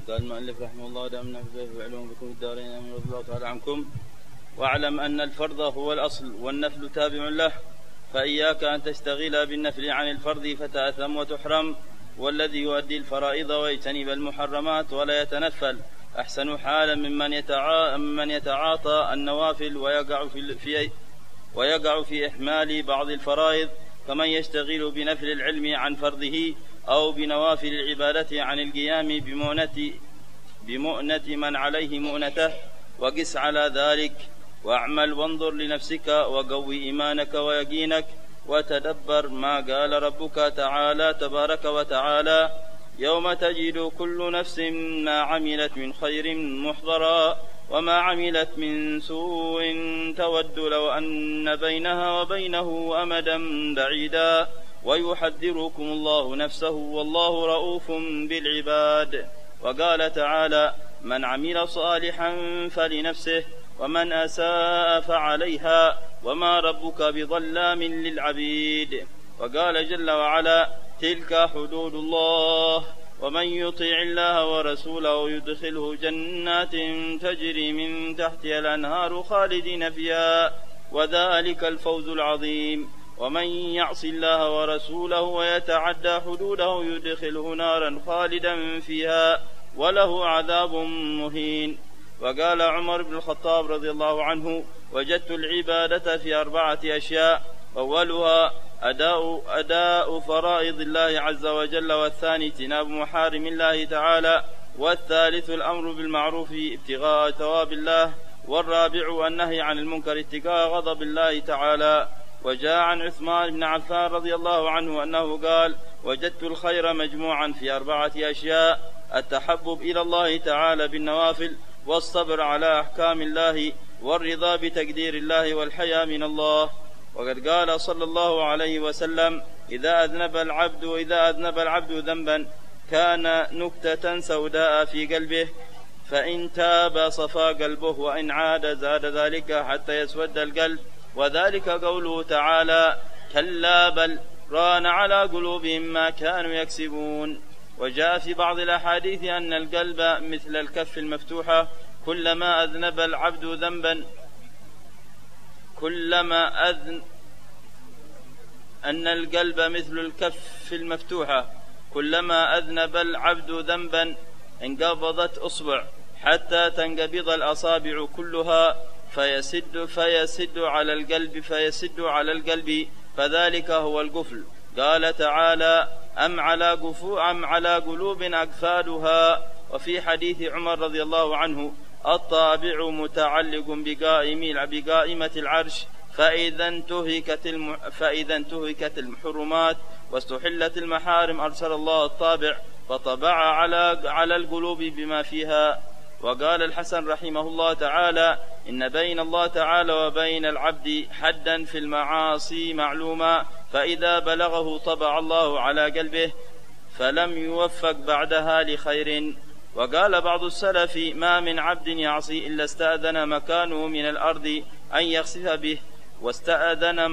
قال المؤلف رحمه الله دامنا في علوم بكم الدارين من رضي الله تعالى عنكم. واعلم أن الفرض هو الأصل والنفل تابع له، فإياك أن تشتغل بالنفل عن الفرض فتأثم وتحرم، والذي يؤدي الفرائض ويجتنب المحرمات ولا يتنفل أحسن حالا ممن يتعاطى النوافل ويقع في إحمال بعض الفرائض، كمن يشتغل بنفل العلم عن فرضه أو بنوافل العبادة عن القيام بمؤنة من عليه مؤنته. وقس على ذلك واعمل وانظر لنفسك وقوي إيمانك ويقينك، وتدبر ما قال ربك تعالى تبارك وتعالى: يوم تجد كل نفس ما عملت من خير محضرا وما عملت من سوء تود لو أن بينها وبينه أمدا بعيدا ويحذركم الله نفسه والله رؤوف بالعباد. وقال تعالى: من عمل صالحا فلنفسه ومن أساء فعليها وما ربك بظلام للعبيد. وقال جل وعلا: تلك حدود الله ومن يطيع الله ورسوله يدخله جنات تجري من تحتها الأنهار خالدين فيها وذلك الفوز العظيم. ومن يعص الله ورسوله ويتعدى حدوده يدخله نارا خالدا فيها وله عذاب مهين. وقال عمر بن الخطاب رضي الله عنه: وجدت العبادة في 4 أشياء: أولها أداء فرائض الله عز وجل، والثاني اجتناب محارم الله تعالى، والثالث الأمر بالمعروف ابتغاء ثواب الله، والرابع النهي عن المنكر اتقاء غضب الله تعالى. وجاء عن عثمان بن عفان رضي الله عنه أنه قال: وجدت الخير مجموعا في 4 أشياء: التحبب إلى الله تعالى بالنوافل، والصبر على أحكام الله، والرضا بتقدير الله، والحياء من الله. وقد قال صلى الله عليه وسلم: إذا أذنب العبد ذنبا كان نكتة سوداء في قلبه، فإن تاب صفى قلبه، وإن عاد زاد ذلك حتى يسود القلب. وذلك قوله تعالى: كلا بل ران على قلوبهم ما كانوا يكسبون. وجاء في بعض الأحاديث أن القلب مثل الكف المفتوحة، كلما أذنب العبد ذنبا أن القلب مثل الكف المفتوحة، كلما أذنب العبد ذنبا انقبضت أصبع حتى تنقبض الأصابع كلها فيسد على القلب فذلك هو القفل. قال تعالى: أم على قلوب أكفادها. وفي حديث عمر رضي الله عنه: الطابع متعلق بقائمة العرش، فإذا انتهكت المحرمات واستحلت المحارم أرسل الله الطابع فطبع على القلوب بما فيها. وقال الحسن رحمه الله تعالى: إن بين الله تعالى وبين العبد حدا في المعاصي معلوما، فإذا بلغه طبع الله على قلبه فلم يوفق بعدها لخير. وقال بعض السلف: ما من عبد يعصي إلا استأذن مكانه من الأرض أن يخسف به، واستأذن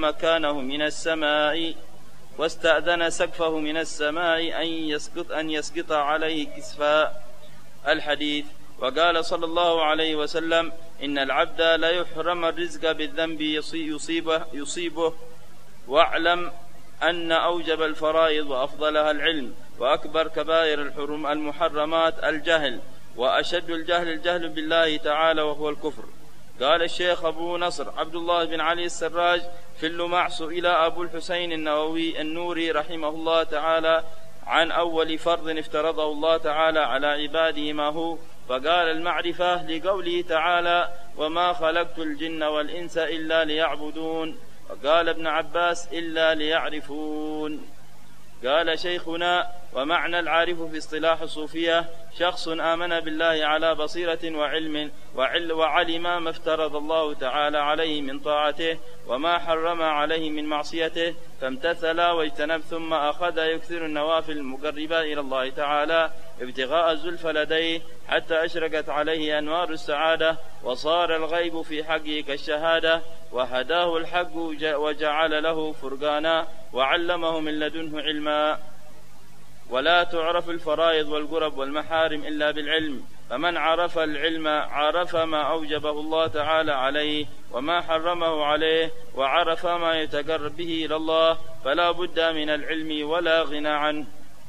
سقفه من السماء أن يسقط عليه كسفا. الحديث. وقال صلى الله عليه وسلم: إن العبد لا يحرم الرزق بالذنب يصيبه. واعلم أن أوجب الفرائض وأفضلها العلم، وأكبر كبائر المحرمات الجهل، وأشد الجهل بالله تعالى وهو الكفر. قال الشيخ أبو نصر عبد الله بن علي السراج في اللمع: سئل أبو الحسين النووي النوري رحمه الله تعالى عن أول فرض افترضه الله تعالى على عباده ما هو، فقال: المعرفة، لقوله تعالى: وما خلقت الجن والإنس إلا ليعبدون. وقال ابن عباس: إلا ليعرفون. قال شيخنا: ومعنى العارف في اصطلاح الصوفية شخص آمن بالله على بصيرة وعلم وعلم ما افترض الله تعالى عليه من طاعته وما حرم عليه من معصيته فامتثل واجتنب، ثم أخذ يكثر النوافل المقربة إلى الله تعالى ابتغاء الزلفى لديه حتى أشرقت عليه أنوار السعادة وصار الغيب في حقه كالشهادة، وهداه الحق وجعل له فرقانا وعلمه من لدنه علما. ولا تعرف الفرائض والقرب والمحارم إلا بالعلم، فمن عرف العلم عرف ما أوجبه الله تعالى عليه وما حرمه عليه، وعرف ما يتقرب به إلى الله، فلا بد من العلم ولا غنى عنه.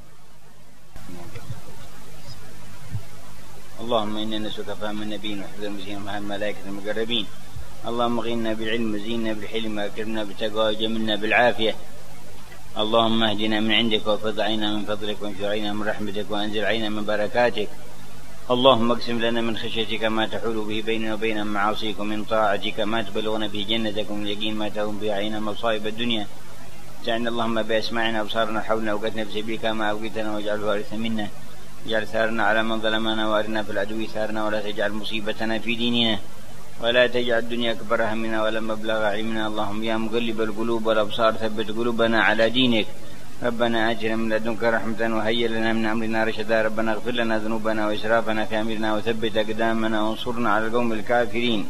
اللهم إنا نسألك فهم النبيين وحفظ المسلمين مع الملائكة المقربين. اللهم غننا بالعلم وزينا بالحلم وأكرمنا بالتقوى وجملنا بالعافية. اللهم اهدنا من عندك وفض علينا من فضلك وانشر علينا من رحمتك وأنزل علينا من بركاتك. اللهم اقسم لنا من خشيتك ما تحول به بيننا وبين معاصيك، ومن طاعتك ما تبلغنا به جنتك، ومن اليقين ما تهون به علينا مصائب الدنيا. متعنا اللهم بأسماعنا وأبصارنا حولنا وقتنا بسبيلك ما أبقيتنا، واجعله وارثا منا، اجعل ثارنا على من ظلمنا، وارنا في العدو ثارنا، ولا تجعل مصيبتنا في ديننا، ولا تجعل الدنيا أكبر همنا ولا مبلغ علمنا. اللهم يا مقلب القلوب والأبصار ثبت قلوبنا على دينك. ربنا آتنا من لدنك رحمة وهيئ لنا من أمرنا رشدا. ربنا اغفر لنا ذنوبنا وإسرافنا في أمرنا وثبت أقدامنا وانصرنا على القوم الكافرين.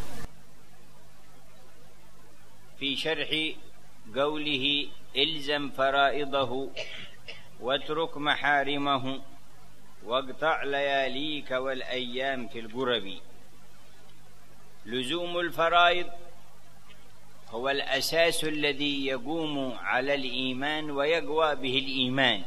في شرح قوله إلزم فرائضه واترك محارمه واقطع لياليك والأيام في القرب. لزوم الفرائض هو الأساس الذي يقوم على الإيمان ويقوى به الإيمان،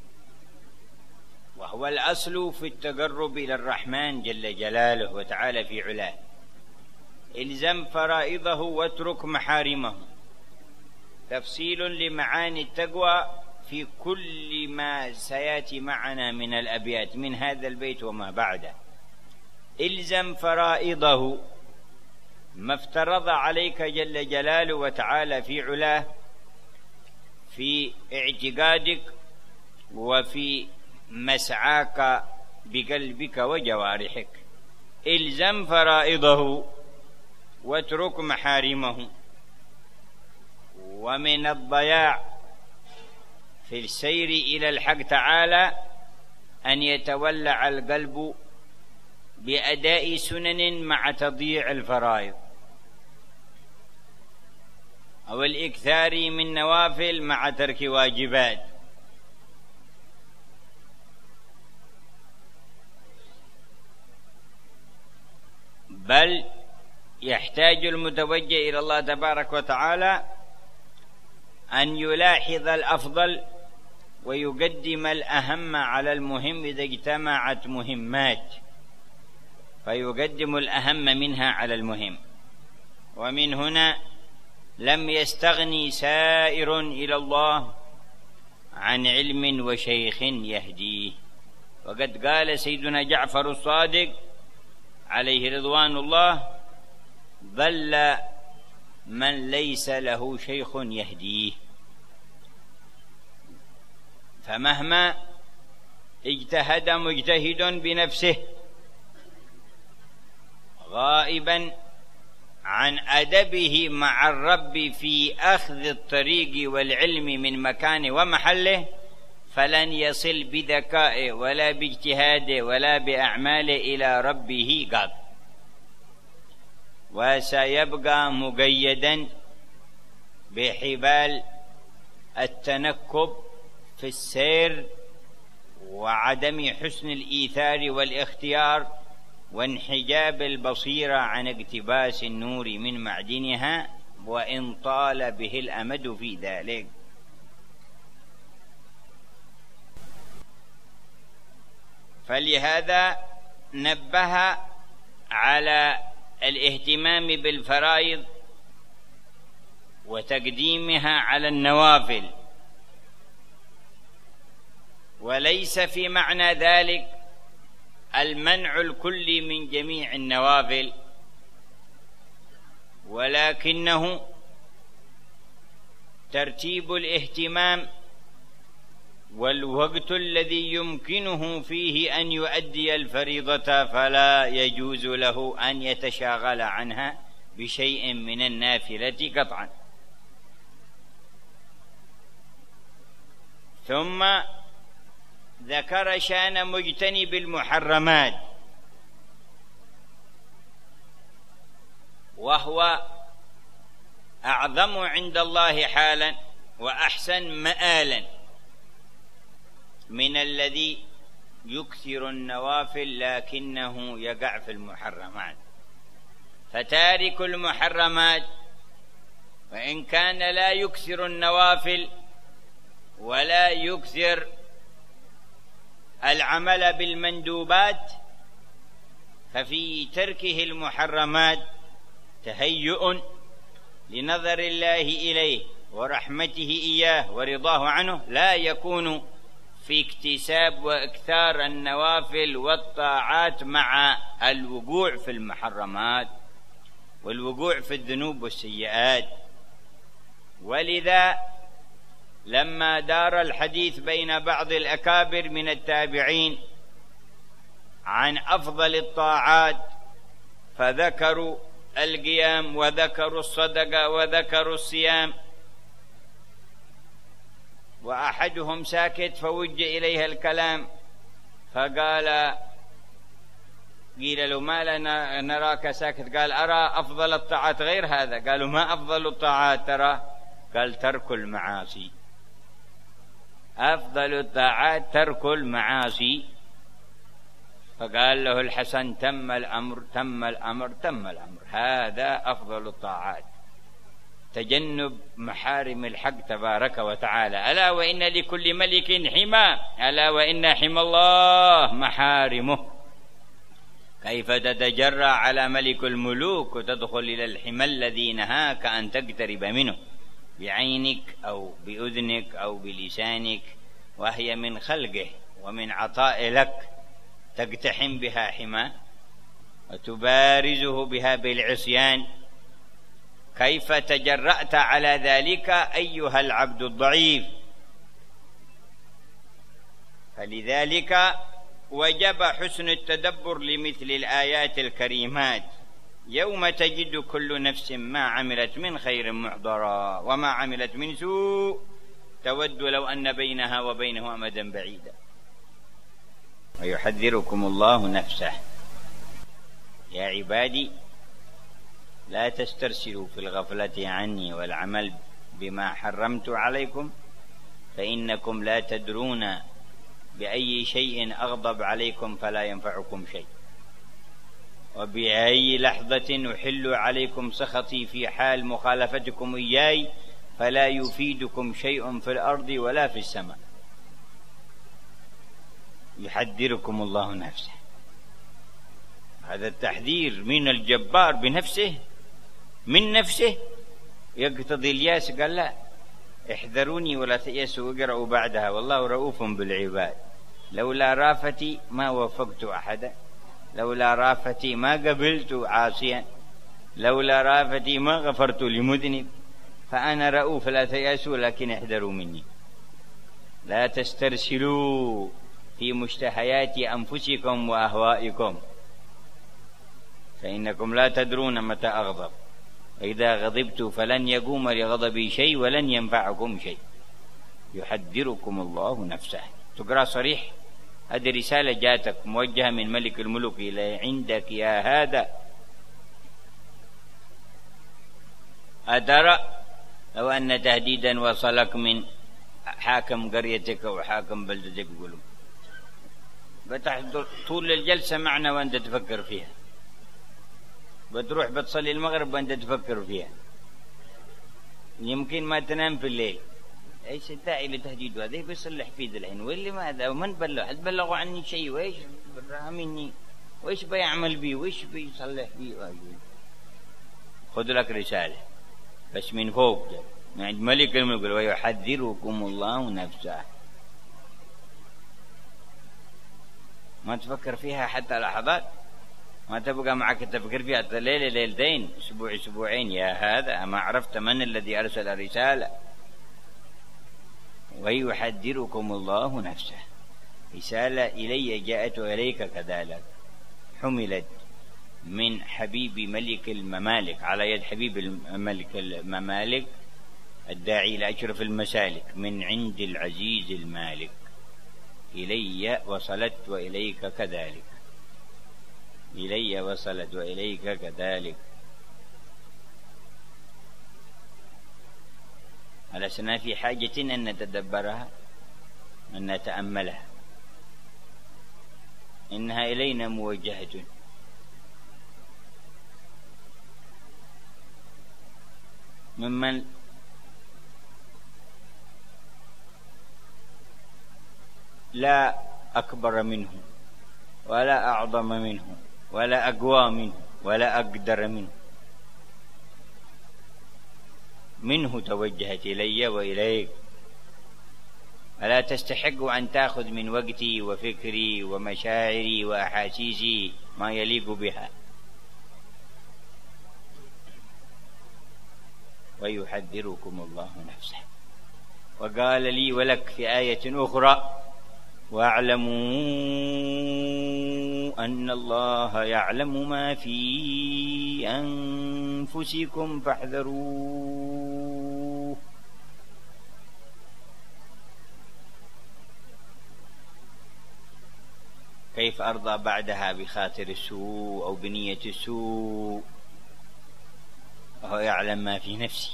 وهو الأصل في التقرب إلى الرحمن جل جلاله وتعالى في علاه. إلزم فرائضه واترك محارمه، تفصيل لمعاني التقوى في كل ما سيأتي معنا من الأبيات من هذا البيت وما بعده. إلزم فرائضه، ما افترض عليك جل جلاله وتعالى في علاه في اعتقادك وفي مسعاك بقلبك وجوارحك. إلزم فرائضه واترك محارمه. ومن الضياع في السير إلى الحق تعالى أن يتولع القلب بأداء سنن مع تضييع الفرائض، أو الإكثار من نوافل مع ترك واجبات. بل يحتاج المتوجه إلى الله تبارك وتعالى أن يلاحظ الأفضل ويقدم الأهم على المهم إذا اجتمعت مهمات، فيقدم الأهم منها على المهم. ومن هنا لم يستغني سائر إلى الله عن علم وشيخ يهديه. وقد قال سيدنا جعفر الصادق عليه رضوان الله: ضل من ليس له شيخ يهديه. فمهما اجتهد مجتهد بنفسه غائبا عن أدبه مع الرب في أخذ الطريق والعلم من مكانه ومحله، فلن يصل بذكائه ولا باجتهاده ولا بأعماله إلى ربه قط، وسيبقى مقيدا بحبال التنكب في السير وعدم حسن الإيثار والاختيار وانحجاب البصيرة عن اقتباس النور من معدنها، وإن طال به الأمد في ذلك. فلهذا نبه على الاهتمام بالفرائض وتقديمها على النوافل، وليس في معنى ذلك المنع الكلي من جميع النوافل، ولكنه ترتيب الاهتمام والوقت الذي يمكنه فيه أن يؤدي الفريضة، فلا يجوز له أن يتشاغل عنها بشيء من النافلة قطعا. ثم ذكر شأن مجتنب المحرمات، وهو أعظم عند الله حالا وأحسن مآلا، من الذي يكثر النوافل لكنه يقع في المحرمات. فتارك المحرمات وإن كان لا يكثر النوافل ولا يكثر العمل بالمندوبات، ففي تركه المحرمات تهيؤ لنظر الله إليه ورحمته إياه ورضاه عنه، لا يكون في اكتساب وإكثار النوافل والطاعات مع الوقوع في المحرمات والوقوع في الذنوب والسيئات. ولذا لما دار الحديث بين بعض الأكابر من التابعين عن أفضل الطاعات فذكروا القيام وذكروا الصدقة وذكروا الصيام، وأحدهم ساكت فوجه إليها الكلام فقال قيل له ما لنا نراك ساكت؟ قال أرى أفضل الطاعات غير هذا. قالوا ما أفضل الطاعات ترى؟ قال ترك المعاصي. أفضل الطاعات ترك المعاصي. فقال له الحسن تم الأمر تم الأمر تم الأمر، هذا أفضل الطاعات، تجنب محارم الحق تبارك وتعالى. ألا وإن لكل ملك حمى، ألا وإن حمى الله محارمه. كيف تتجرأ على ملك الملوك وتدخل إلى الحمى الذي نهاك أن تقترب منه بعينك أو بأذنك أو بلسانك، وهي من خلقه ومن عطاء لك، تقتحم بها حمى وتبارزه بها بالعصيان. كيف تجرأت على ذلك أيها العبد الضعيف؟ فلذلك وجب حسن التدبر لمثل الآيات الكريمات. يوم تجد كل نفس ما عملت من خير محضرا وما عملت من سوء تود لو أن بينها وبينه أمدا بعيدا. ويحذركم الله نفسه. يا عبادي لا تسترسلوا في الغفلة عني والعمل بما حرمت عليكم، فإنكم لا تدرون بأي شيء أغضب عليكم فلا ينفعكم شيء، وبأي لحظة أحل عليكم سخطي في حال مخالفتكم إياي فلا يفيدكم شيء في الأرض ولا في السماء. يحذركم الله نفسه. هذا التحذير من الجبار بنفسه من نفسه يقتضي الياس. قال لا، احذروني ولا تيأسوا واقرأوا بعدها والله رؤوف بالعباد. لولا رافتي ما وفقت أحدا، لولا رافتي ما قبلت عاصيا، لولا رافتي ما غفرت لمذنب، فأنا رؤوف لا تيأسوا لكن احذروا مني. لا تسترسلوا في مشتهيات أنفسكم وأهوائكم، فإنكم لا تدرون متى أغضب، وإذا غضبت فلن يقوم لغضبي شيء ولن ينفعكم شيء. يحذركم الله نفسه. تقرأ صريح. هذه رسالة جاتك موجهة من ملك الملوك إلى عندك يا هذا. أترى لو أن تهديدا وصلك من حاكم قريتك وحاكم بلدتك يقولوا بتحضر طول الجلسة معنا وأنت تفكر فيها، بتروح بتصلي المغرب وأنت تفكر فيها، يمكن ما تنام في الليل. ايش الداعي لتهديد هذا؟ بيصلح فيه الحين واللي ماذا ومن بلغ؟ هل بلغوا عني شيء؟ وايش براها مني؟ وايش بيعمل بيه؟ وايش بيصلح بيه؟ خذ لك رسالة بس من فوق من عند ملك الملك. ويحذركم الله نفسه. ما تفكر فيها حتى لحظات، ما تبقى معك تفكر فيها ليلة ليلتين أسبوع أسبوعين. يا هذا ما عرفت من الذي أرسل الرسالة. ويحذركم الله نفسه. رسالة إلي جاءت وإليك كذلك، حملت من حبيب ملك الممالك على يد حبيب الملك الممالك الداعي إلى أشرف المسالك، من عند العزيز المالك. إلي وصلت وإليك كذلك، إلي وصلت وإليك كذلك. ألسنا في حاجة أن نتدبرها؟ أن نتأملها، إنها إلينا موجهة. ممن لا أكبر منه ولا أعظم منه ولا أقوى منه ولا أقدر منه توجهت إلي وإليك، ألا تستحق أن تأخذ من وقتي وفكري ومشاعري وأحاسيسي ما يليق بها. ويحذركم الله نفسه. وقال لي ولك في آية أخرى: واعلموا أن الله يعلم ما في أنفسكم فاحذروه. كيف أرضى بعدها بخاطر السوء أو بنية السوء وهو يعلم ما في نفسي؟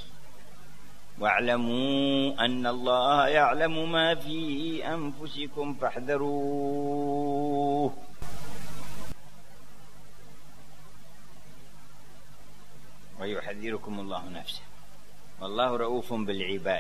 واعلموا أن الله يعلم ما في أنفسكم فاحذروه. ويحذركم الله نفسه، والله رؤوف بالعباد.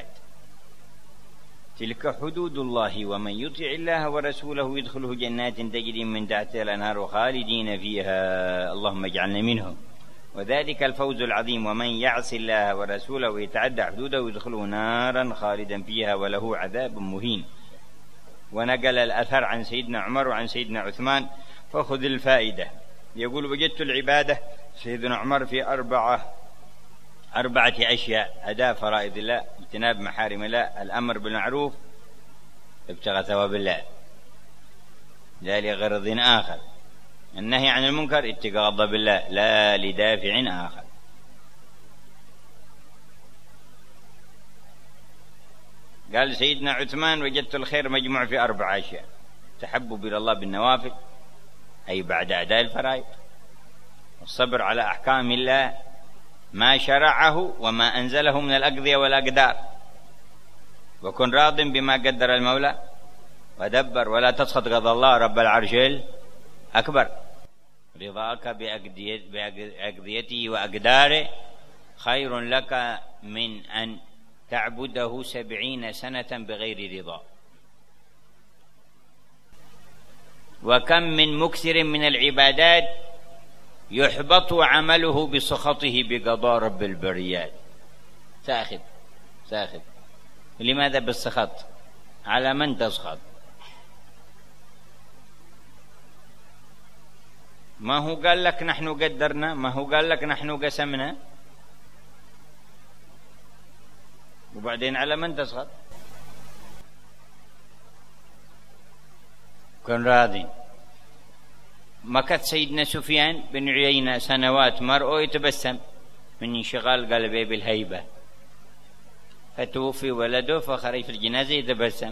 تلك حدود الله، ومن يطع الله ورسوله يدخله جنات تجري من تحتها الأنهار خالدين فيها، اللهم اجعلنا منهم، وذلك الفوز العظيم. ومن يعص الله ورسوله ويتعدى حدوده يدخله نارا خالدا فيها وله عذاب مهين. ونقل الأثر عن سيدنا عمر وعن سيدنا عثمان، فخذ الفائدة. يقول: وجدت العبادة سيدنا عمر في أربعة أشياء: أداء فرائض الله، اجتناب محارم الله، الأمر بالمعروف، ابتغى ثواب الله، لا لغرض آخر، النهي عن المنكر اتقاء غضب الله لا لدافع آخر. قال سيدنا عثمان: وجدت الخير مجموع في 4 أشياء: تحبب إلى الله بالنوافل أي بعد أداء الفرائض، والصبر على أحكام الله ما شرعه وما أنزله من الأقضية والأقدار، وكن راض بما قدر المولى ودبر، ولا تسخط غضب الله رب العرش الأكبر. رضاك بأقضيته وأقداره خير لك من أن تعبده 70 سنة بغير رضا. وكم من مكثر من العبادات يحبط عمله بسخطه بقضاء رب البريات. ساخط. لماذا بالسخط؟ على من تسخط؟ ما هو قال لك نحن قدرنا، ما هو قال لك نحن قسمنا، وبعدين على من تسخط؟ كن راضي. مكث سيدنا سفيان بن عيينة سنوات مرء يتبسم من انشغال قلبه بالهيبة، فتوفي ولده فخرج في الجنازة يتبسم،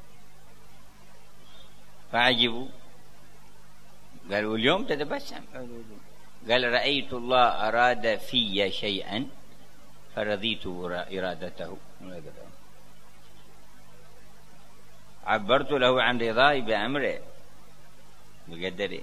فعجبوا، قالوا: اليوم تتبسم؟ قال: رأيت الله أراد في شيئا فرضيت إرادته، عبرت له عن رضاي بأمره بقدره.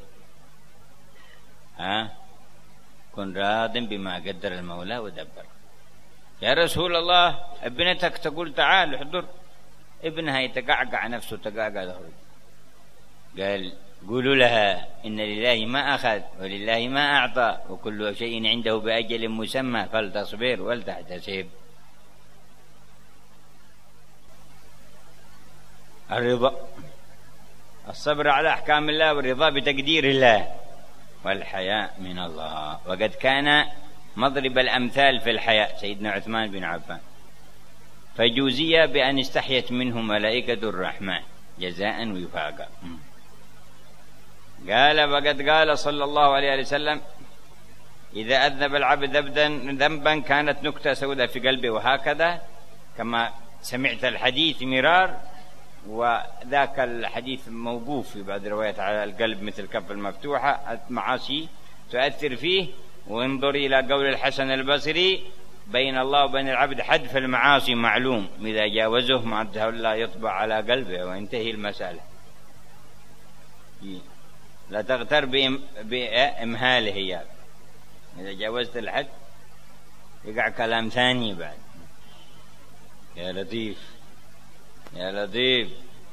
كن راض بما قدر المولى ودبر. يا رسول الله، ابنتك تقول تعال احضر، ابنها يتقعقع نفسه، تقعقع تخرج. قال: قولوا لها إن لله ما أخذ ولله ما أعطى وكل شيء عنده بأجل مسمى فلتصبر ولتحتسب. الرضا، الصبر على أحكام الله، والرضا بتقدير الله، والحياء من الله. وقد كان مضرب الأمثال في الحياء سيدنا عثمان بن عفان، فجوزي بأن استحيت منه ملائكة الرحمن جزاء وفاقا. قال: وقد قال صلى الله عليه وسلم: إذا أذنب العبد ذنبا كانت نكتة سوداء في قلبه، وهكذا كما سمعت الحديث مرار، وذاك الحديث موقوف في بعض الروايات على القلب مثل كف المفتوحة، المعاصي تؤثر فيه. وانظر إلى قول الحسن البصري: بين الله وبين العبد حد في المعاصي معلوم، إذا جاوزه معناته الله يطبع على قلبه وينتهي المسألة. لا تغتر بإمهاله إياك، إذا جاوزت الحد يقع كلام ثاني بعد. يا لطيف يا لطيف.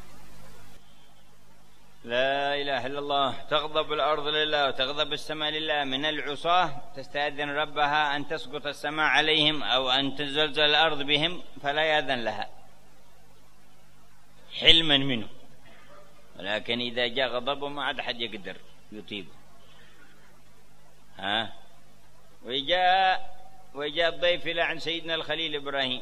لا إله إلا الله. تغضب الأرض لله وتغضب السماء لله. من العصاة تستأذن ربها أن تسقط السماء عليهم أو أن تزلزل الأرض بهم فلا يأذن لها حلما منه، ولكن إذا جاء غضبه ما عاد حد يقدر يطيقه. وجاء الضيف إلى عن سيدنا الخليل إبراهيم،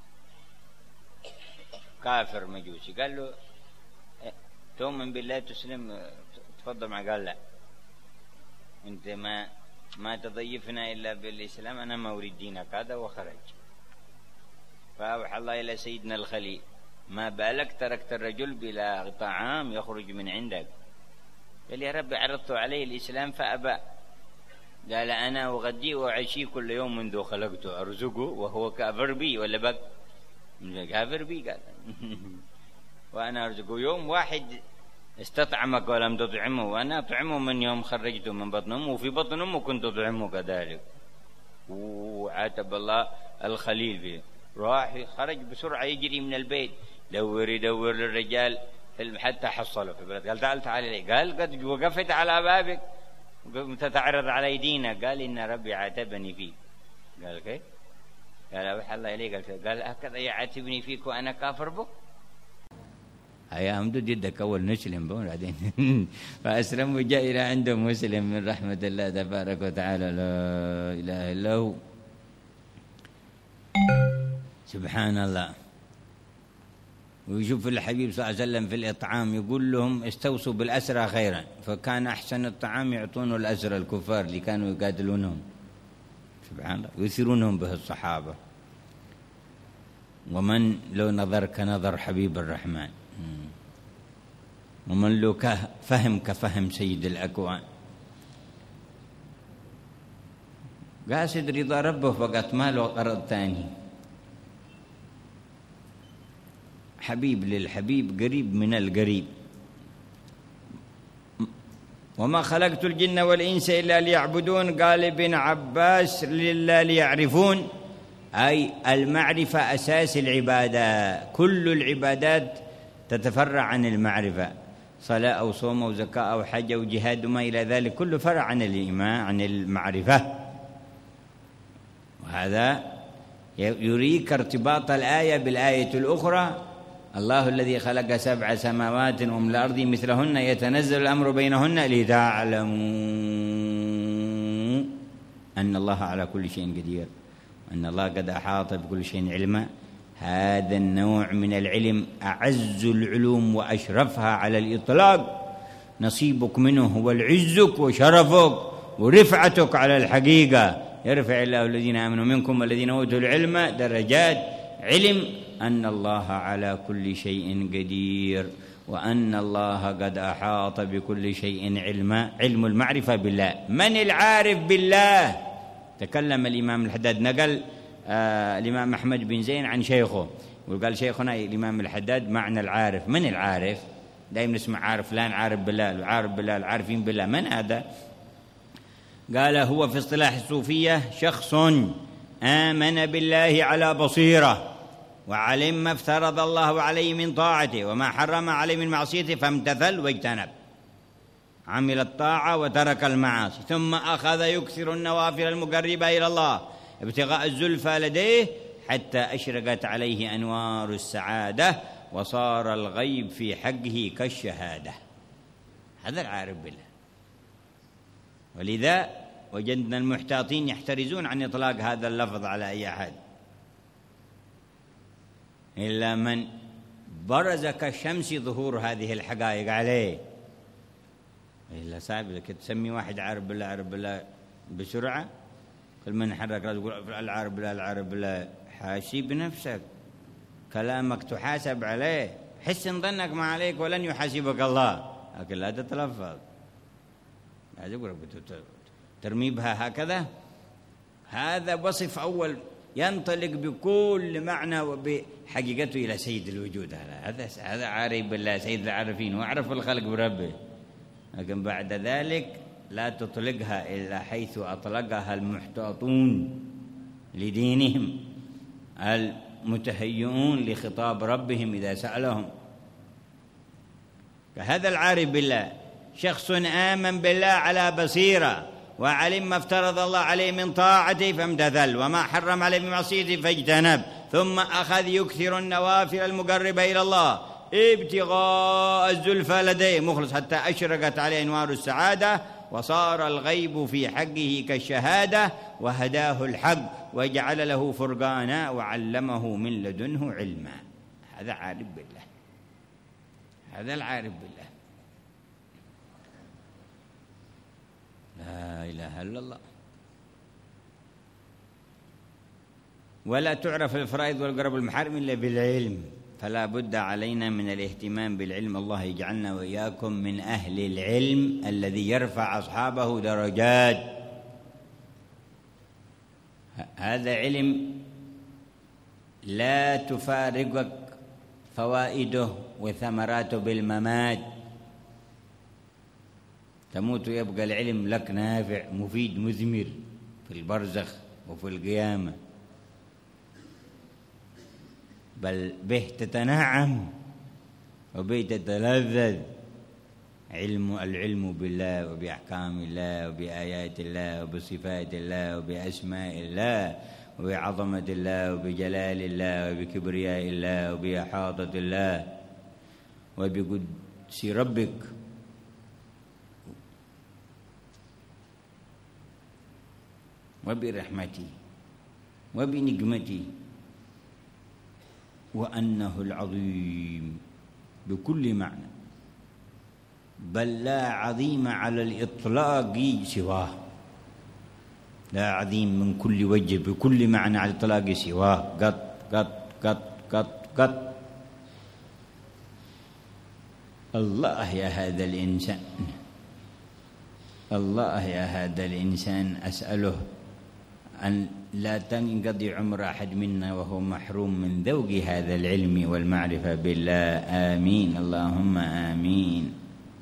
كافر مجوسي، قال له تؤمن بالله تسلم تفضل معه، قال لا انت ما تضيفنا الا بالاسلام، انا ما اريد دينك هذا، وخرج. فاوحى الله الى سيدنا الخليل ما بالك تركت الرجل بلا طعام يخرج من عندك؟ قال يا رب عرضت عليه الاسلام فابى. قال انا اغديه وعشيه كل يوم منذ خلقته، ارزقه وهو كافر بي ولا بك كافر بي؟ قال وأنا أرزقه. يوم واحد استطعمك ولم تطعمه، وأنا أطعمه من يوم خرجته من بطن أمه، وفي بطن أمه كنت أطعمه كذلك. وعاتب الله الخليل فيه. راح خرج بسرعة يجري من البيت، يدور للرجال حتى حصله في البلد. قال تعال لي. قال قد وقفت على بابك تتعرض علي دينك. قال إن ربي عاتبني فيك. قال كيف؟ قال أوحى الله إليك. قال هكذا يعاتبني فيك وأنا كافر بك؟ هيا أمدد يدك أول نسلم بعدين فأسلم وجاء إلى عنده مسلم من رحمة الله تبارك وتعالى. لا إله إلا هو. سبحان الله. ويشوف الحبيب صلى الله عليه وسلم في الإطعام يقول لهم استوصوا بالأسرى خيرا، فكان أحسن الطعام يعطونه الأسرى الكفار اللي كانوا يقاتلونهم. سبحان الله. ويثيرونهم به الصحابة. ومن لو نظر كنظر حبيب الرحمن، ومن لو فهم كفهم سيد الأكوان. قاصد رضا ربه فقط، ما له غرض ثاني. حبيب للحبيب، قريب من القريب. وما خلقت الجن والإنس إلا ليعبدون. قال ابن عباس لله ليعرفون، أي المعرفة أساس العبادة. كل العبادات تتفرع عن المعرفة، صلاة أو صوم أو زكاة أو حج أو جهاد وما إلى ذلك، كله فرع عن الإيمان، عن المعرفة. وهذا يريك ارتباط الآية بالآية الأخرى. الله الذي خلق 7 سماوات ومن الأرض مثلهن يتنزل الأمر بينهن لتعلموا أن الله على كل شيء قدير، أن الله قد أحاط بكل شيء علما. هذا النوع من العلم أعز العلوم وأشرفها على الإطلاق. نصيبك منه هو العزك وشرفك ورفعتك على الحقيقة. يرفع الله الذين آمنوا منكم والذين أوتوا العلم درجات. علم أن الله على كل شيء قدير، وأن الله قد أحاط بكل شيء علما. علم المعرفة بالله. من العارف بالله؟ تكلم الإمام الحداد، نقل الإمام أحمد بن زين عن شيخه، وقال شيخنا الإمام الحداد معنى العارف. من العارف؟ دائما نسمع عارف فلان، عارف بالله، العارف بالله، العارفين بالله. من هذا؟ قال هو في اصطلاح الصوفية شخص آمن بالله على بصيرة، وعلم ما افترض الله عليه من طاعته وما حرم عليه من معصيته فامتثل واجتنب، عمل الطاعة وترك المعاصي، ثم أخذ يكثر النوافل المقربة إلى الله ابتغاء الزلفى لديه حتى أشرقت عليه أنوار السعادة وصار الغيب في حقه كالشهادة. هذا العارف بالله. ولذا وجدنا المحتاطين يحترزون عن إطلاق هذا اللفظ على أي أحد، إلا من برز كالشمس ظهور هذه الحقائق عليه. إلا صعب لك تسمي واحد عارف بالله، عارف بالله بسرعة. كل من حرك رأسه يقول العارف بالله، العارف بالله. حاسب نفسك، كلامك تحاسب عليه. حسن ظنك ما عليك ولن يحاسبك الله، لكن لا تتلفظ. لا تقول ترمي بها هكذا. هذا وصف أول ينطلق بكل معنى وبحقيقته إلى سيد الوجود. هذا عارف بالله، سيد العارفين، وأعرف الخلق بربه. لكن بعد ذلك لا تطلقها إلا حيث أطلقها المحتاطون لدينهم المتهيئون لخطاب ربهم إذا سألهم. فهذا العارف بالله شخص آمن بالله على بصيرة، وعلم ما افترض الله عليه من طاعته فامتثل، وما حرم عليه من معصيته فاجتنب، ثم أخذ يكثر النوافل المقربة إلى الله ابتغاء الزلفى لديه مخلص، حتى أشرقت عليه أنوار السعادة، وصار الغيب في حقه كالشهادة، وهداه الحق وجعل له فرقانا، وعلمه من لدنه علما. هذا عارف بالله، هذا العارف بالله. لا إله إلا الله. ولا تعرف الفرائض والقرب والمحارم إلا بالعلم، فلا بد علينا من الاهتمام بالعلم. الله يجعلنا وإياكم من أهل العلم الذي يرفع أصحابه درجات. هذا علم لا تفارقك فوائده وثمراته بالممات، تموت ويبقى العلم لك نافع مفيد مثمر في البرزخ وفي القيامة، بل به تتنعم وبه تتلذذ. العلم بالله وبأحكام الله وبآيات الله وبصفات الله وبأسماء الله وبعظمة الله وبجلال الله وبكبرياء الله وبإحاطة الله وبقدس ربك وبرحمته وبنقمته، وأنه العظيم بكل معنى، بل لا عظيم على الإطلاق سواه، لا عظيم من كل وجه بكل معنى على الإطلاق سواه قط قط قط قط قط. الله يا هذا الإنسان، الله يا هذا الإنسان، أسأله أن لا تنقضي عمر أحد منا وهو محروم من ذوق هذا العلم والمعرفة بالله. آمين اللهم آمين.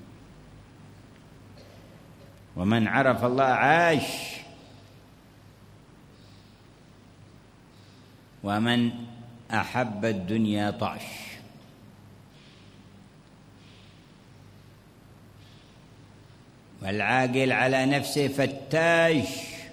ومن عرف الله عاش، ومن أحب الدنيا طاش. والعاقل على نفسه فتاش،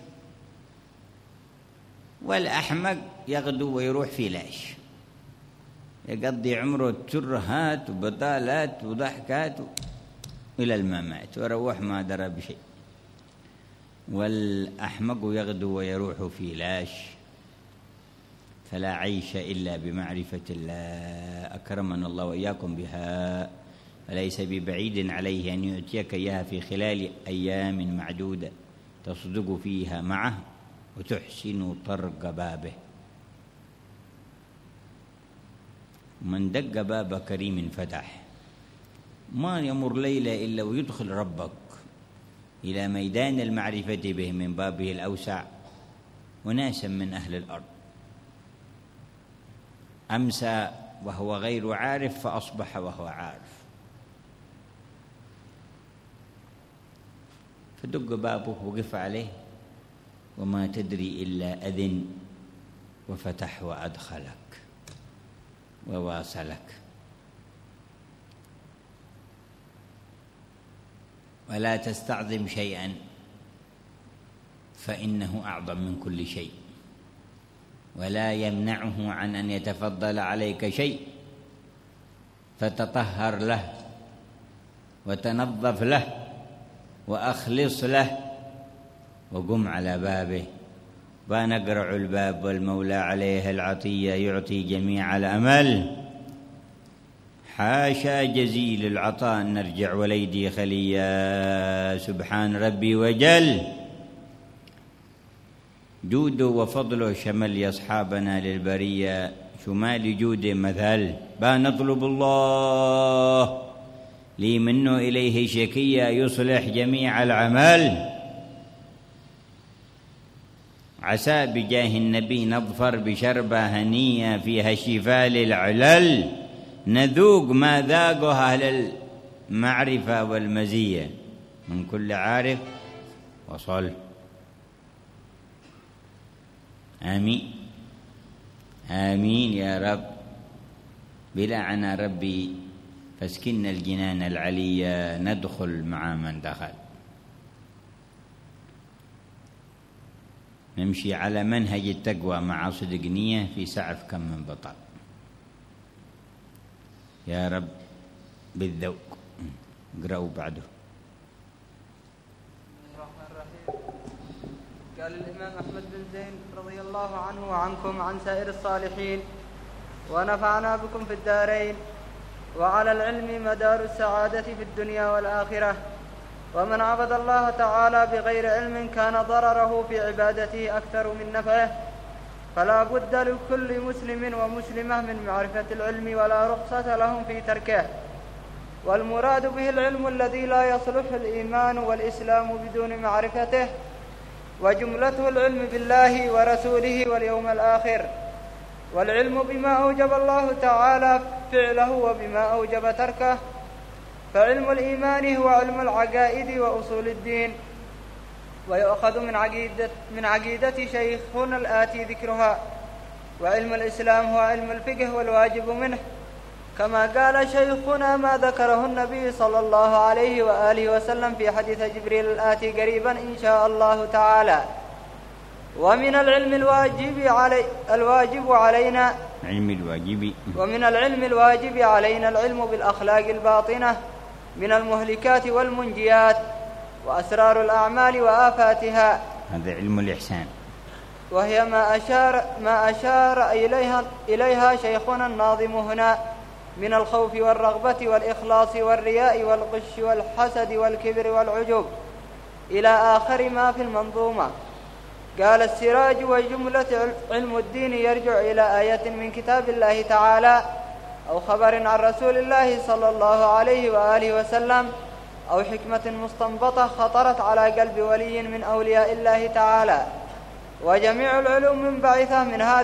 والأحمق يغدو ويروح في لاش، يقضي عمره ترهات وبطالات وضحكات إلى الممات، ويروح ما درى بشيء. والأحمق يغدو ويروح في لاش. فلا عيش إلا بمعرفة الله، أكرمنا الله وإياكم بها. فليس ببعيد عليه أن يؤتيك إياها في خلال أيام معدودة تصدق فيها معه وتحسن طرق بابه. من دق باب كريم فتح، ما يمر ليلة إلا ويدخل ربك إلى ميدان المعرفة به من بابه الأوسع. وناسا من أهل الأرض أمسى وهو غير عارف، فأصبح وهو عارف، فدق بابه وقف عليه وما تدري إلا أذن وفتح وأدخلك وواصلك. ولا تستعظم شيئا فإنه أعظم من كل شيء، ولا يمنعه عن أن يتفضل عليك شيء، فتطهر له وتنظف له وأخلص له وقم على بابه. ونقرع الباب والمولى عليه العطية يعطي جميع الأمل. حاشا جزيل العطاء نرجع وليدي خليا، سبحان ربي وجل. جوده وفضله شمل أصحابنا للبرية، شمال جوده مثل. نطلب الله لي منه إليه شكيا، يصلح جميع العمل. عسى بجاه النبي نظفر بشربة هنية فيها شفاء للعلل، نذوق ما ذاقه أهل المعرفة والمزية من كل عارف وصل. آمين آمين يا رب. بلعنا ربي فاسكننا الجنان العلية ندخل مع من دخل. نمشي على منهج التقوى مع صدق نية في سعف كم من بطل يا رب بالذوق. اقرأوا بعده. قال الإمام أحمد بن زين رضي الله عنه وعنكم عن سائر الصالحين ونفعنا بكم في الدارين. وعلى العلم مدار السعادة في الدنيا والآخرة، ومن عبد الله تعالى بغير علم كان ضرره في عبادته أكثر من نفعه، فلا بد لكل مسلم ومسلمة من معرفة العلم ولا رخصة لهم في تركه. والمراد به العلم الذي لا يصلح الإيمان والإسلام بدون معرفته، وجملته العلم بالله ورسوله واليوم الآخر، والعلم بما أوجب الله تعالى فعله وبما أوجب تركه. فعلم الإيمان هو علم العقائد وأصول الدين، ويؤخذ من عقيدة شيخنا الآتي ذكرها. وعلم الإسلام هو علم الفقه والواجب منه، كما قال شيخنا ما ذكره النبي صلى الله عليه وآله وسلم في حديث جبريل الآتي قريبا إن شاء الله تعالى. ومن العلم الواجب علينا ومن العلم الواجب علينا العلم بالأخلاق الباطنة من المهلكات والمنجيات وأسرار الأعمال وآفاتها. هذا علم الإحسان، وهي ما أشار إليها شيخنا الناظم هنا من الخوف والرغبة والإخلاص والرياء والغش والحسد والكبر والعجب إلى آخر ما في المنظومة. قال السراج: وجملة علم الدين يرجع إلى آية من كتاب الله تعالى أو خبر عن رسول الله صلى الله عليه وآله وسلم أو حكمة مستنبطة خطرت على قلب ولي من أولياء الله تعالى. وجميع العلوم منبعثة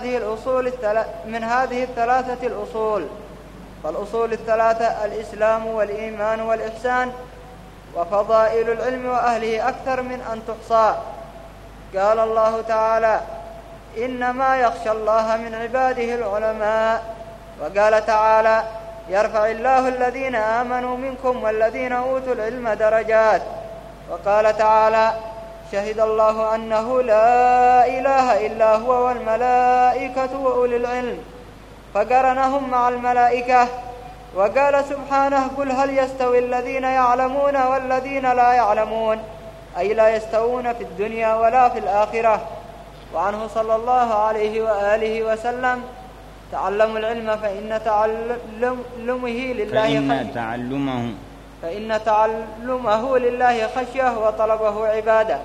من هذه الثلاثة الأصول. فالأصول الثلاثة الإسلام والإيمان والإحسان. وفضائل العلم وأهله أكثر من أن تحصى. قال الله تعالى: إنما يخشى الله من عباده العلماء. وقال تعالى: يرفع الله الذين آمنوا منكم والذين أوتوا العلم درجات. وقال تعالى: شهد الله أنه لا إله إلا هو والملائكة وأولي العلم، فقرنهم مع الملائكة. وقال سبحانه: قل هل يستوي الذين يعلمون والذين لا يعلمون، أي لا يستوون في الدنيا ولا في الآخرة. وعنه صلى الله عليه وآله وسلم: تعلموا العلم فإن تعلمه لله خشية وطلبه عبادة،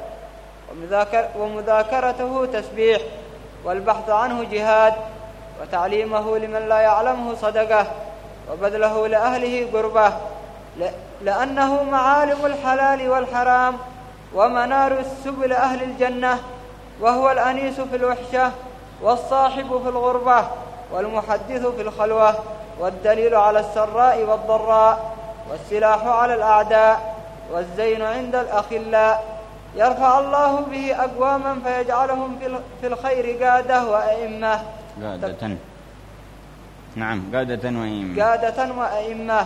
ومذاكرته تسبيح، والبحث عنه جهاد، وتعليمه لمن لا يعلمه صدقة، وبذله لأهله قربة، لأنه معالم الحلال والحرام ومنار السبل أهل الجنة، وهو الأنيس في الوحشة والصاحب في الغربة والمحدث في الخلوة والدليل على السراء والضراء والسلاح على الأعداء والزين عند الأخلاء. يرفع الله به أقواما فيجعلهم في الخير قادة وأئمة. قادة وأئمة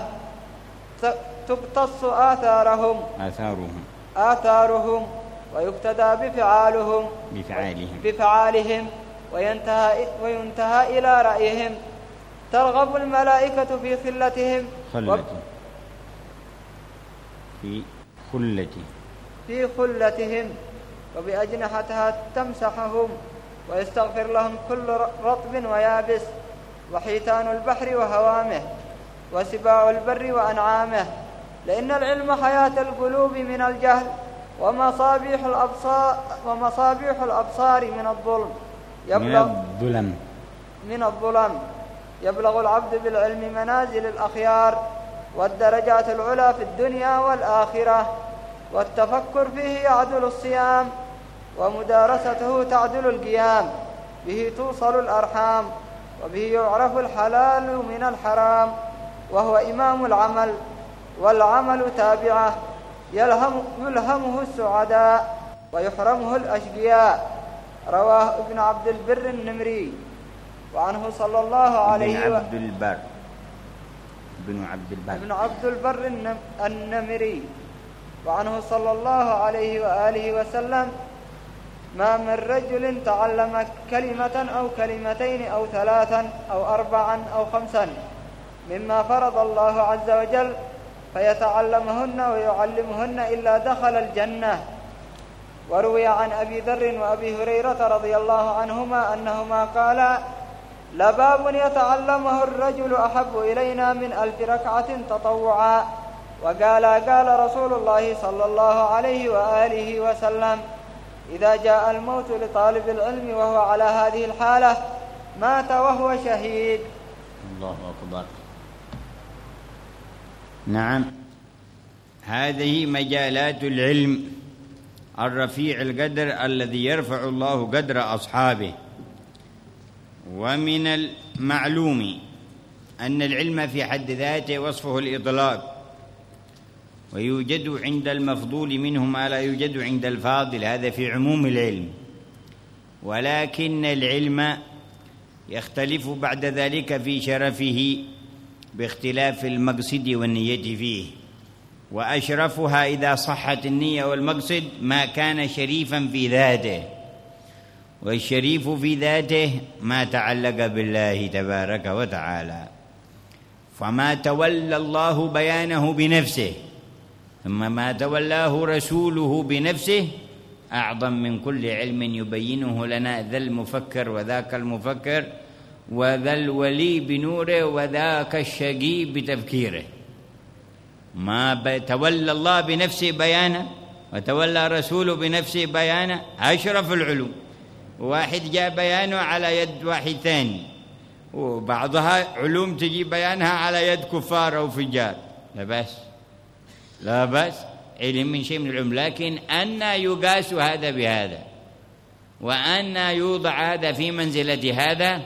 تقتص آثارهم ويقتدى بفعالهم وينتهى إلى رأيهم. ترغب الملائكة في خلتهم وبأجنحتها تمسحهم، ويستغفر لهم كل رطب ويابس، وحيتان البحر وهوامه، وسباع البر وأنعامه. لأن العلم حياة القلوب من الجهل، ومصابيح الأبصار من الظلم. يبلغ العبد بالعلم منازل الأخيار والدرجات العلى في الدنيا والآخرة. والتفكر فيه يعدل الصيام، ومدارسته تعدل القيام، به توصل الأرحام، وبه يعرف الحلال من الحرام، وهو إمام العمل، والعمل تابعه يلهمه السعداء ويحرمه الأشقياء. رواه ابن عبد البر النمري. وعنه صلى الله عليه ابن عبد البر النمري. وعنه صلى الله عليه وآله وسلم: ما من رجل تعلم كلمة أو كلمتين أو ثلاثا أو أربعا أو خمسا مما فرض الله عز وجل فيتعلمهن ويعلمهن إلا دخل الجنة. وروي عن أبي ذر وأبي هريرة رضي الله عنهما أنهما قالا: لباب يتعلمه الرجل أحب إلينا من 1000 ركعة تطوعا. قال رسول الله صلى الله عليه وآله وسلم: إذا جاء الموت لطالب العلم وهو على هذه الحالة مات وهو شهيد. الله أكبر. نعم، هذه مجالات العلم الرفيع القدر الذي يرفع الله قدر أصحابه. ومن المعلوم أن العلم في حد ذاته وصفه الإطلاق، ويوجد عند المفضول منه ما لا يوجد عند الفاضل، هذا في عموم العلم. ولكن العلم يختلف بعد ذلك في شرفه باختلاف المقصد والنية فيه، وأشرفها إذا صحت النية والمقصد ما كان شريفا في ذاته، والشريف في ذاته ما تعلق بالله تبارك وتعالى. فما تولى الله بيانه بنفسه ثم ما تولاه رسوله بنفسه أعظم من كل علم يبينه لنا ذا المفكر وذاك المفكر، وذا الولي بنوره وذاك الشقي بتفكيره. ما تولى الله بنفسه بيانا وتولى رسوله بنفسه بيانا أشرف العلوم. واحد جاء بيانه على يد واحد ثاني، وبعضها علوم تجي بيانها على يد كفار أو فجار، لا بأس علم من شيء من العلوم. لكن أن يقاس هذا بهذا، وأن يوضع هذا في منزلة هذا،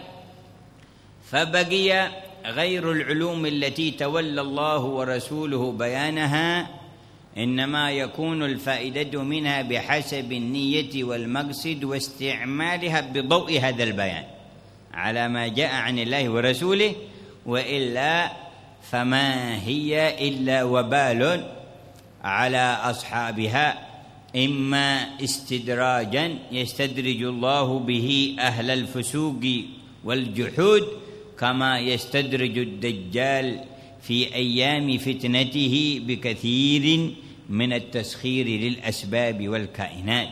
فبقي غير العلوم التي تولى الله ورسوله بيانها إنما يكون الفائدة منها بحسب النية والمقصد واستعمالها بضوء هذا البيان على ما جاء عن الله ورسوله، وإلا فما هي إلا وبال على أصحابها، إما استدراجا يستدرج الله به أهل الفسوق والجحود كما يستدرج الدجال في أيام فتنته بكثير من التسخير للأسباب والكائنات،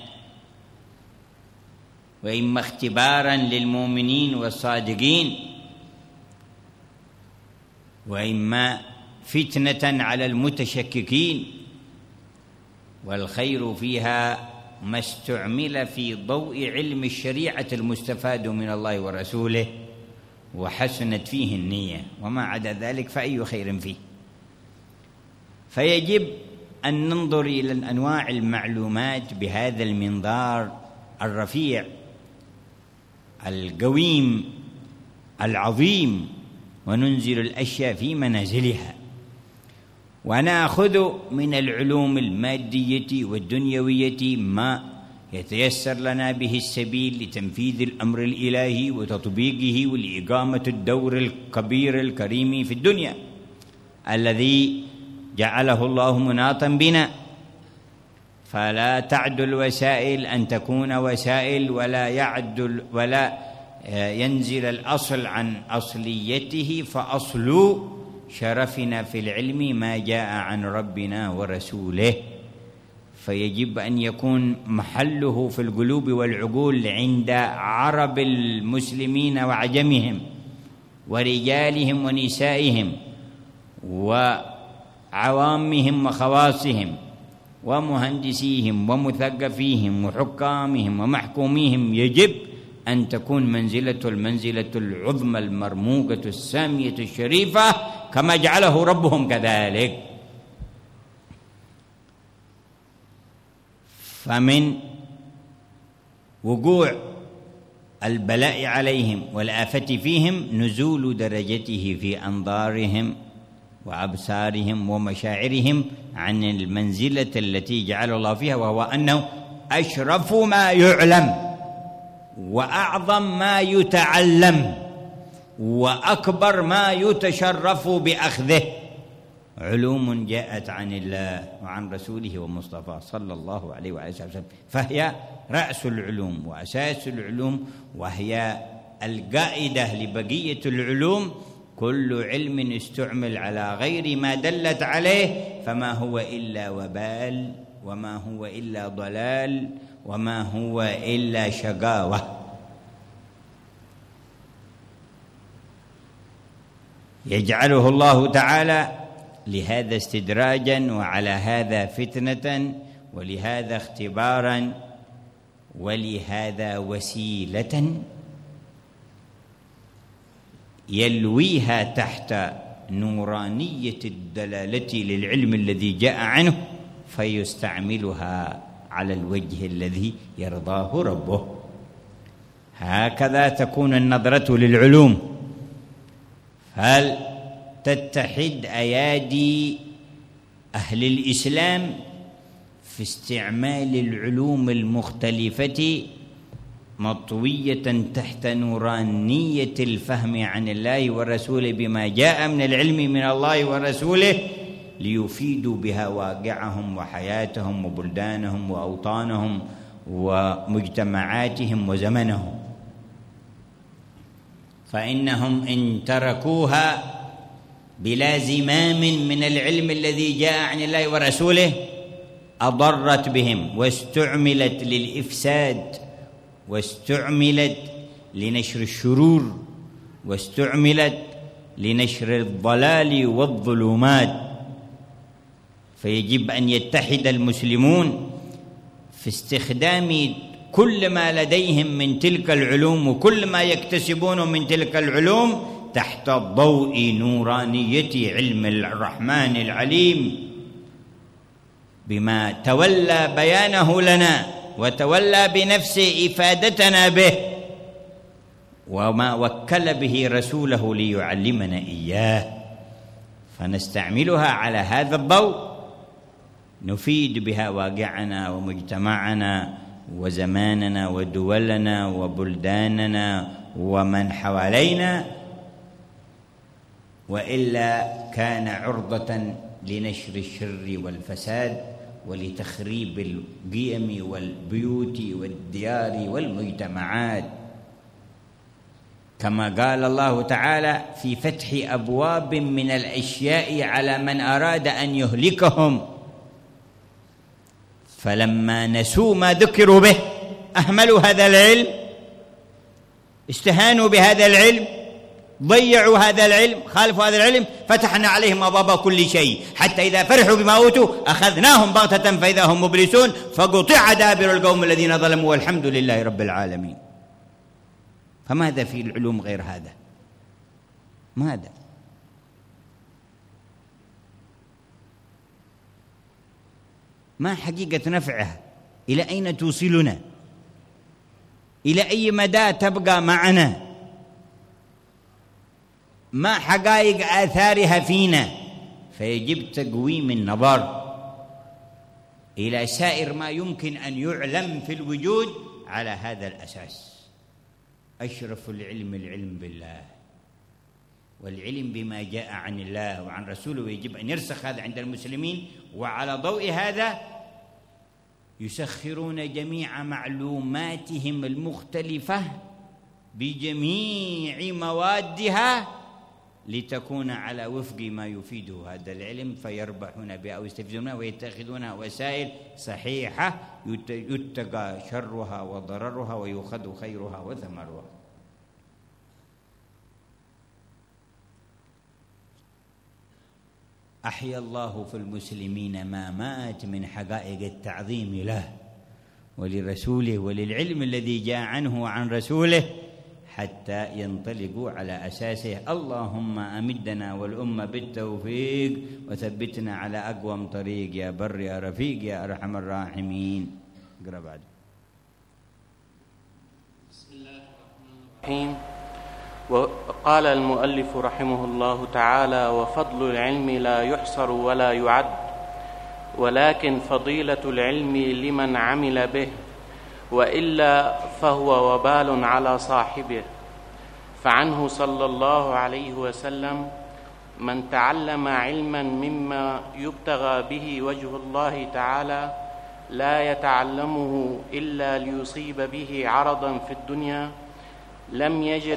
وإما اختبارا للمؤمنين والصادقين، وإما فتنة على المتشككين. والخير فيها ما استعمل في ضوء علم الشريعة المستفاد من الله ورسوله وحسنت فيه النية، وما عدا ذلك فأي خير فيه. فيجب أن ننظر إلى أنواع المعلومات بهذا المنظار الرفيع القويم العظيم، وننزل الأشياء في منازلها، ونأخذ من العلوم المادية والدنيوية ما يتيسر لنا به السبيل لتنفيذ الأمر الإلهي وتطبيقه ولإقامة الدور الكبير الكريم في الدنيا الذي جعله الله مناطا بنا. فلا تعدل الوسائل أن تكون وسائل، ولا ينزل الأصل عن أصليته، فأصل شرفنا في العلم ما جاء عن ربنا ورسوله. فيجب أن يكون محله في القلوب والعقول عند عرب المسلمين وعجمهم ورجالهم ونسائهم وعوامهم وخواصهم ومهندسيهم ومثقفيهم وحكامهم ومحكوميهم. يجب أن تكون المنزلة العظمى المرموقة السامية الشريفة كما جعله ربهم كذلك. فمن وقوع البلاء عليهم والآفة فيهم نزول درجته في أنظارهم وأبصارهم ومشاعرهم عن المنزلة التي جعل الله فيها، وهو أنه أشرف ما يعلم وأعظم ما يتعلم وأكبر ما يتشرف بأخذه، علوم جاءت عن الله وعن رسوله ومصطفى صلى الله عليه وآله وسلم، فهي رأس العلوم وأساس العلوم، وهي القائدة لبقية العلوم. كل علم استعمل على غير ما دلت عليه فما هو إلا وبال، وما هو إلا ضلال، وما هو إلا شقاوة. يجعله الله تعالى لهذا استدراجا، وعلى هذا فتنة، ولهذا اختبارا، ولهذا وسيلة يلويها تحت نورانية الدلالة للعلم الذي جاء عنه، فيستعملها على الوجه الذي يرضاه ربه. هكذا تكون النظرة للعلوم. هل تتحد أيادي أهل الإسلام في استعمال العلوم المختلفة مطوية تحت نورانية الفهم عن الله ورسوله بما جاء من العلم من الله ورسوله، ليفيدوا بها واقعهم وحياتهم وبلدانهم وأوطانهم ومجتمعاتهم وزمنهم. فإنهم إن تركوها بلا زمام من العلم الذي جاء عن الله ورسوله أضرت بهم، واستعملت للإفساد، واستعملت لنشر الشرور، واستعملت لنشر الضلال والظلمات. فيجب أن يتحد المسلمون في استخدام كل ما لديهم من تلك العلوم وكل ما يكتسبونه من تلك العلوم تحت ضوء نورانية علم الرحمن العليم، بما تولى بيانه لنا وتولى بنفسه إفادتنا به، وما وكل به رسوله ليعلمنا إياه. فنستعملها على هذا الضوء، نفيد بها واقعنا ومجتمعنا وزماننا ودولنا وبلداننا ومن حوالينا، وإلا كان عرضة لنشر الشر والفساد ولتخريب القيم والبيوت والديار والمجتمعات، كما قال الله تعالى في فتح أبواب من الأشياء على من أراد أن يهلكهم، فلما نسوا ما ذكروا به أهملوا هذا العلم، استهانوا بهذا العلم، ضيعوا هذا العلم، خالفوا هذا العلم، فتحنا عليهم أبواب كل شيء، حتى إذا فرحوا بما أوتوا أخذناهم بغتة فإذا هم مبلسون، فقطع دابر القوم الذين ظلموا والحمد لله رب العالمين. فماذا في العلوم غير هذا؟ ماذا؟ ما حقيقة نفعها؟ إلى أين توصلنا؟ إلى أي مدى تبقى معنا؟ ما حقائق آثارها فينا؟ فيجب تقويم النظر إلى سائر ما يمكن أن يعلم في الوجود على هذا الأساس. أشرف العلم العلم بالله، والعلم بما جاء عن الله وعن رسوله، ويجب أن يرسخ هذا عند المسلمين. وعلى ضوء هذا يسخرون جميع معلوماتهم المختلفة بجميع موادها لتكون على وفق ما يفيده هذا العلم، فيربحون بها ويستفيدونها ويتخذونها وسائل صحيحة يتقى شرها وضررها ويؤخذ خيرها وثمرها. أحيا الله في المسلمين ما مات من حقائق التعظيم له ولرسوله وللعلم الذي جاء عنه وعن رسوله، حتى ينطلقوا على أساسه. اللهم أمدنا والأمة بالتوفيق وثبتنا على أقوم طريق، يا بر يا رفيق يا أرحم الراحمين. اقرأ بعد. الرحيم. وقال المؤلف رحمه الله تعالى: وفضل العلم لا يحصر ولا يعد، ولكن فضيلة العلم لمن عمل به، وإلا فهو وبال على صاحبه. فعنه صلى الله عليه وسلم: من تعلم علما مما يبتغى به وجه الله تعالى لا يتعلمه إلا ليصيب به عرضا في الدنيا لم يجد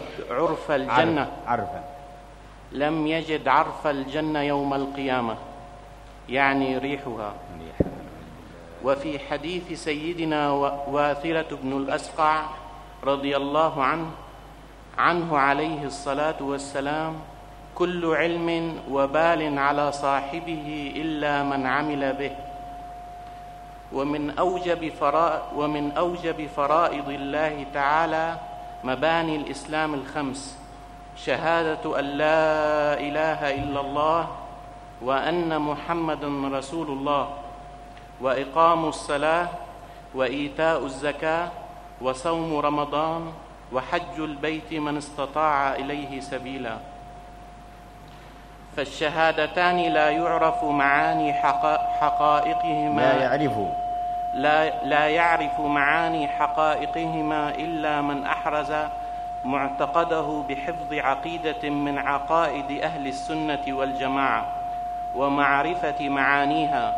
عرف الجنة يوم القيامة، يعني ريحها. وفي حديث سيدنا واثلة بن الأسقع رضي الله عنه عليه الصلاة والسلام: كل علم وبال على صاحبه إلا من عمل به. ومن أوجب فرائض الله تعالى مباني الإسلام الخمس: شهادة أن لا إله إلا الله وأن محمدًا رسول الله، وإقام الصلاة، وإيتاء الزكاة، وصوم رمضان، وحج البيت من استطاع إليه سبيلا. فالشهادتان لا يعرف معاني حقائقهما لا يعرف معاني حقائقهما إلا من أحرز معتقده بحفظ عقيدة من عقائد أهل السنة والجماعة ومعرفة معانيها،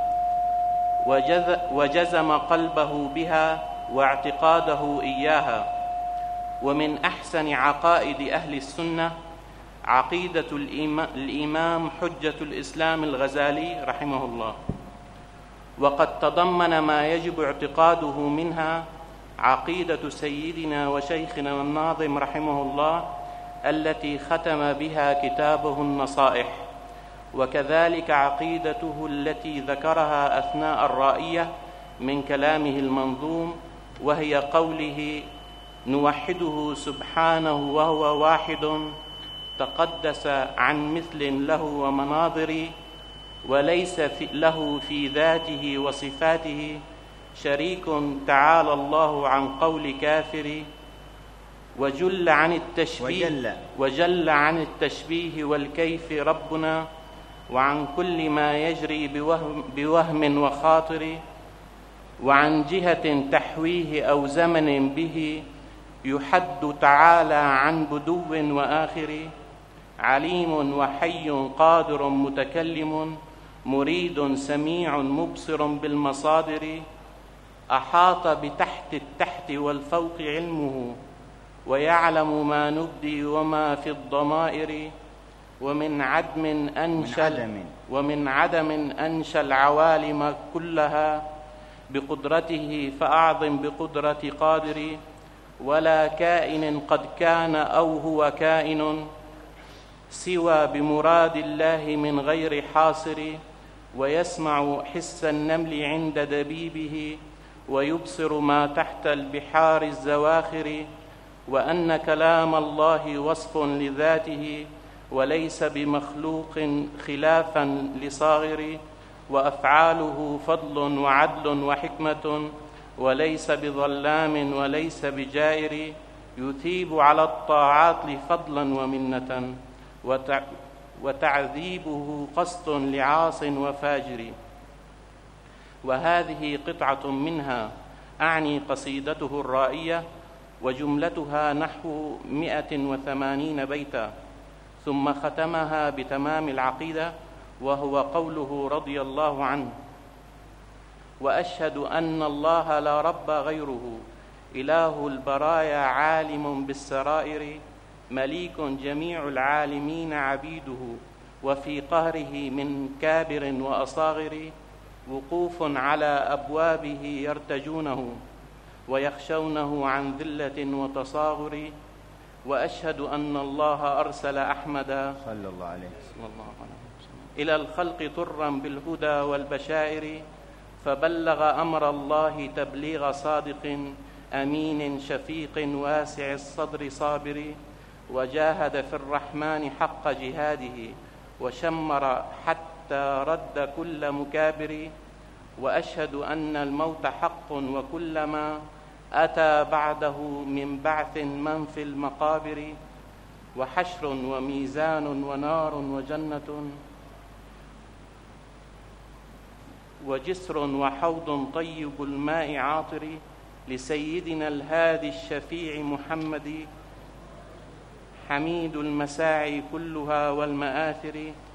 وجزم قلبه بها واعتقاده إياها. ومن أحسن عقائد أهل السنة عقيدة الإمام حجة الإسلام الغزالي رحمه الله، وقد تضمن ما يجب اعتقاده منها عقيدة سيدنا وشيخنا الناظم رحمه الله التي ختم بها كتابه النصائح، وكذلك عقيدته التي ذكرها أثناء الرائية من كلامه المنظوم، وهي قوله: نوحده سبحانه وهو واحد، تقدس عن مثل له ومناظر، وليس له في ذاته وصفاته شريك، تعالى الله عن قول كافر، وجل عن التشبيه والكيف ربنا، وعن كل ما يجري بوهم وخاطر، وعن جهة تحويه أو زمن به يحد تعالى عن بدو وآخر، عليم وحي قادر متكلم، مريد سميع مبصر بالمصادر، أحاط بتحت التحت والفوق علمه، ويعلم ما نبدي وما في الضمائر، ومن عدم أنشى العوالم كلها بقدرته، فأعظم بقدرة قادر، ولا كائن قد كان أو هو كائن سوى بمراد الله من غير حاصر، ويسمع حس النمل عند دبيبه، ويبصر ما تحت البحار الزواخر، وأن كلام الله وصف لذاته وليس بمخلوق خلافا لصاغر، وأفعاله فضل وعدل وحكمة، وليس بظلام وليس بجائر، يثيب على الطاعات فضلا ومنة، وتعذيبه قسط لعاص وفاجر. وهذه قطعة منها، أعني قصيدته الرائية، وجملتها نحو 180 بيتا، ثم ختمها بتمام العقيدة، وهو قوله رضي الله عنه: وأشهد أن الله لا رب غيره، إله البرايا عالم بالسرائر، مليك جميع العالمين عبيده، وفي قهره من كابر وأصاغر، وقوف على أبوابه يرتجونه، ويخشونه عن ذلة وتصاغر. وأشهد أن الله أرسل أحمدا صلى الله عليه وسلم إلى الخلق طرا بالهدى والبشائر، فبلغ أمر الله تبليغ صادق أمين شفيق واسع الصدر صابر، وجاهد في الرحمن حق جهاده، وشمر حتى رد كل مكابر. وأشهد أن الموت حق، وكلما أتى بعده من بعث من في المقابر، وحشر وميزان ونار وجنة وجسر وحوض طيب الماء عاطر، لسيدنا الهادي الشفيع محمد، حميد المساعي كلها والمآثر،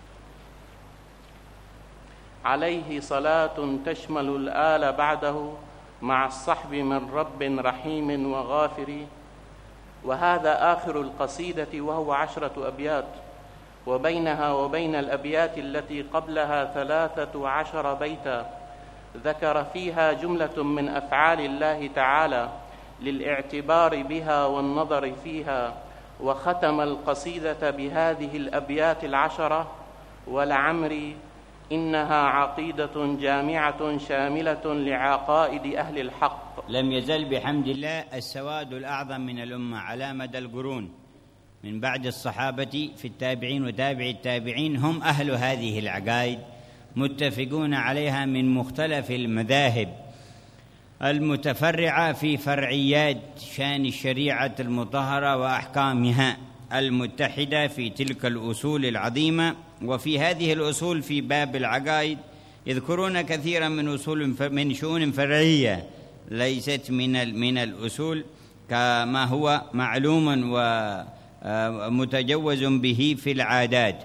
عليه صلاة تشمل الآل بعده، مع الصحب من رب رحيم وغافر. وهذا آخر القصيدة، وهو 10 أبيات، وبينها وبين الأبيات التي قبلها 13 بيتا، ذكر فيها جملة من أفعال الله تعالى للاعتبار بها والنظر فيها، وختم القصيدة بهذه الأبيات 10: ولعمري إنها عقيدة جامعة شاملة لعقائد أهل الحق. لم يزل بحمد الله السواد الأعظم من الأمة على مدى القرون من بعد الصحابة في التابعين وتابع التابعين هم أهل هذه العقائد، متفقون عليها من مختلف المذاهب المتفرعة في فرعيات شأن الشريعة المطهرة وأحكامها المتحدة في تلك الأصول العظيمة. وفي هذه الأصول في باب العقائد يذكرون كثيرا من شؤون فرعية ليست من الأصول، كما هو معلوم ومتجوز به في العادات.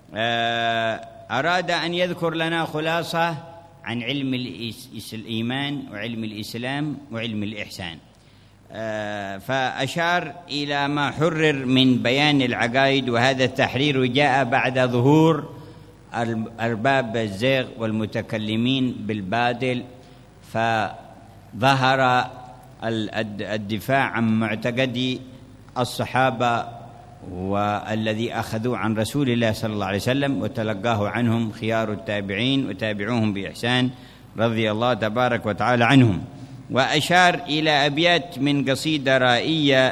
أراد أن يذكر لنا خلاصة عن علم الإيمان وعلم الإسلام وعلم الإحسان، فأشار إلى ما حرر من بيان العقائد، وهذا التحرير جاء بعد ظهور أرباب الزيغ والمتكلمين بالباطل، فظهر الدفاع عن معتقد الصحابة والذي أخذوا عن رسول الله صلى الله عليه وسلم وتلقاه عنهم خيار التابعين وتابعوهم بإحسان رضي الله تبارك وتعالى عنهم. وأشار إلى أبيات من قصيدة رائية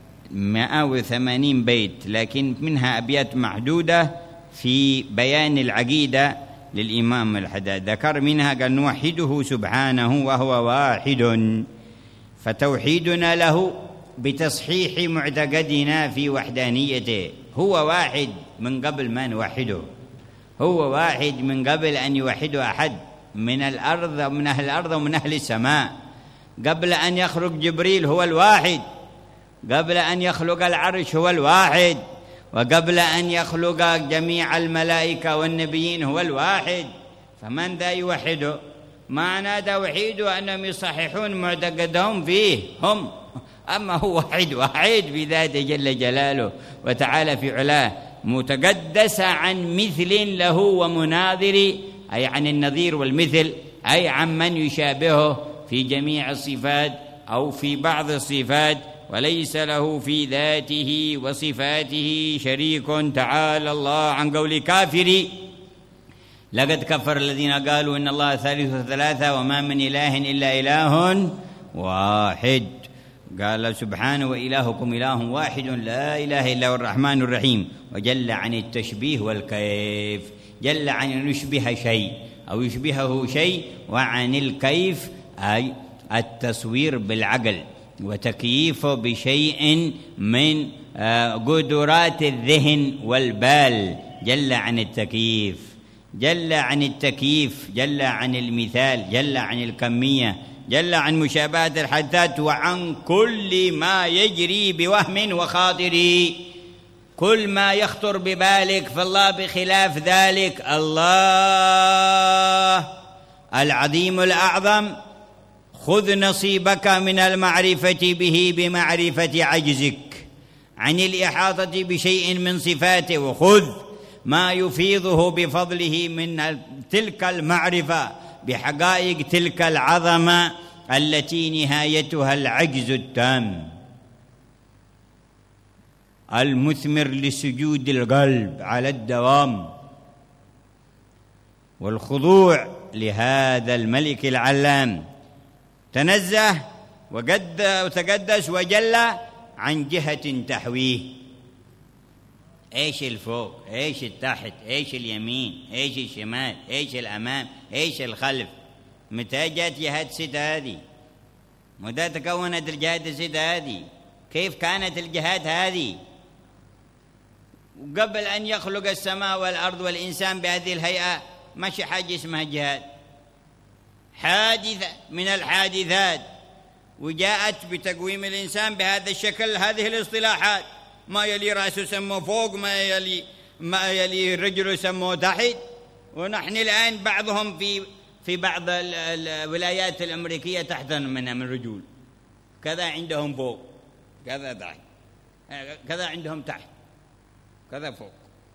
180 بيت، لكن منها أبيات محدودة في بيان العقيدة للإمام الحداد. ذكر منها قال: نوحده سبحانه وهو واحد، فتوحيدنا له بتصحيح معتقدنا في وحدانيته. هو واحد من قبل ما نوحده، هو واحد من قبل أن يوحده أحد من الأرض ومن أهل الأرض ومن أهل السماء. قبل أن يخلق جبريل هو الواحد، قبل أن يخلق العرش هو الواحد، وقبل أن يخلق جميع الملائكة والنبيين هو الواحد. فمن ذا يوحده؟ معنى توحيده أنهم يصححون معتقدهم فيه هم، أما هو واحد بذاته جل جلاله وتعالى في علاه، متقدس عن مثل له ومناظر، أي عن النظير والمثل، أي عن من يشابهه في جميع الصفات أو في بعض الصفات، وليس له في ذاته وصفاته شريك، تعالى الله عن قول كافر. لقد كفر الذين قالوا إن الله ثالث ثلاثة وما من إله إلا إله واحد. قال سبحانه: وإلهكم إله واحد لا إله إلا هو الرحمن الرحيم. وجل عن التشبيه والكيف، جل عن أن يشبه شيء أو يشبهه شيء، وعن الكيف أي التصوير بالعقل وتكييفه بشيء من قدرات الذهن والبال. جل عن التكييف، جل عن التكييف، جل عن المثال، جل عن الكمية، جل عن مشابهة الحادثات، وعن كل ما يجري بوهم وخاطر. كل ما يخطر ببالك فالله بخلاف ذلك. الله العظيم الأعظم، خذ نصيبك من المعرفة به بمعرفة عجزك عن الإحاطة بشيء من صفاته، وخذ ما يفيضه بفضله من تلك المعرفة بحقائق تلك العظمة التي نهايتها العجز التام المثمر لسجود القلب على الدوام والخضوع لهذا الملك العلام. تنزه وتقدس وجل عن جهة تحويه. ايش الفوق، ايش التحت، ايش اليمين، ايش الشمال، ايش الامام، ايش الخلف؟ متى جت جهة ستة هذه؟ متى تكونت الجهات الستة هذه؟ كيف كانت الجهات هذه؟ وقبل أن يخلق السماء والأرض والإنسان بهذه الهيئة ماشي حاجة اسمها جهاد، حادثة من الحادثات، وجاءت بتقويم الإنسان بهذا الشكل. هذه الاصطلاحات، ما يلي رأسه سموه فوق، ما يلي رجله سموه تحت. ونحن الآن بعضهم في بعض الولايات الأمريكية تحت من رجول، كذا عندهم فوق، كذا تحت، كذا عندهم تحت، كذا فوق.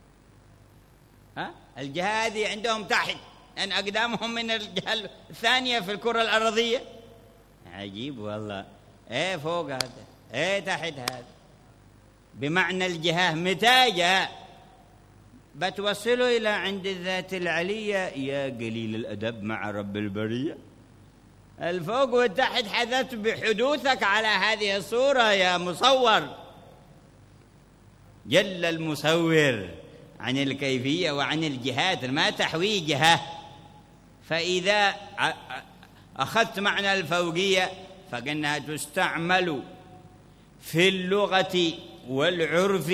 الجهة هذه عندهم تحت، أن أقدامهم من الجهة الثانية في الكرة الأرضية. عجيب والله. إيه فوق هذا، إيه تحت هذا، بمعنى الجهة. متى جاء؟ بتوصله إلى عند الذات العلية. يا قليل الأدب مع رب البرية. الفوق والتحت حدث بحدوثك على هذه الصورة يا مصور. جل المصور عن الكيفية وعن الجهات، ما تحوي جهة. فإذا أخذت معنى الفوقية فإنها تستعمل في اللغة والعرف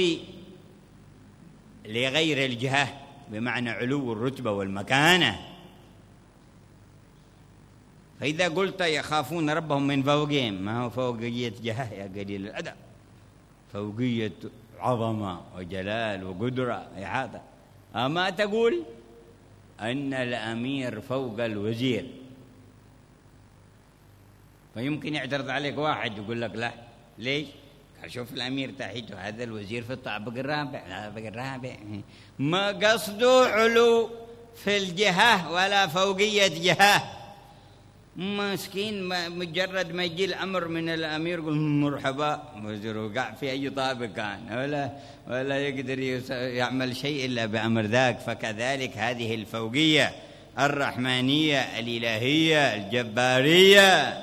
لغير الجهة، بمعنى علو الرتبة والمكانة. فإذا قلت يخافون ربهم من فوقهم، ما هو فوقية جهة يا قليل الأدب، فوقية عظمة وجلال وقدرة إحاطة. أما تقول أن الأمير فوق الوزير، فيمكن يعترض عليك واحد يقول لك لا، ليش؟ شوف الأمير تحته، هذا الوزير في الطابق الرابع، الطابق الرابع. ما قصده علو في الجهة ولا فوقية جهة. مسكين مجرد ما يجي الأمر من الأمير يقول مرحبا، وزير وقع في أي طابق كان، ولا يقدر يعمل شيء إلا بأمر ذاك. فكذلك هذه الفوقية الرحمانية الإلهية الجبارية.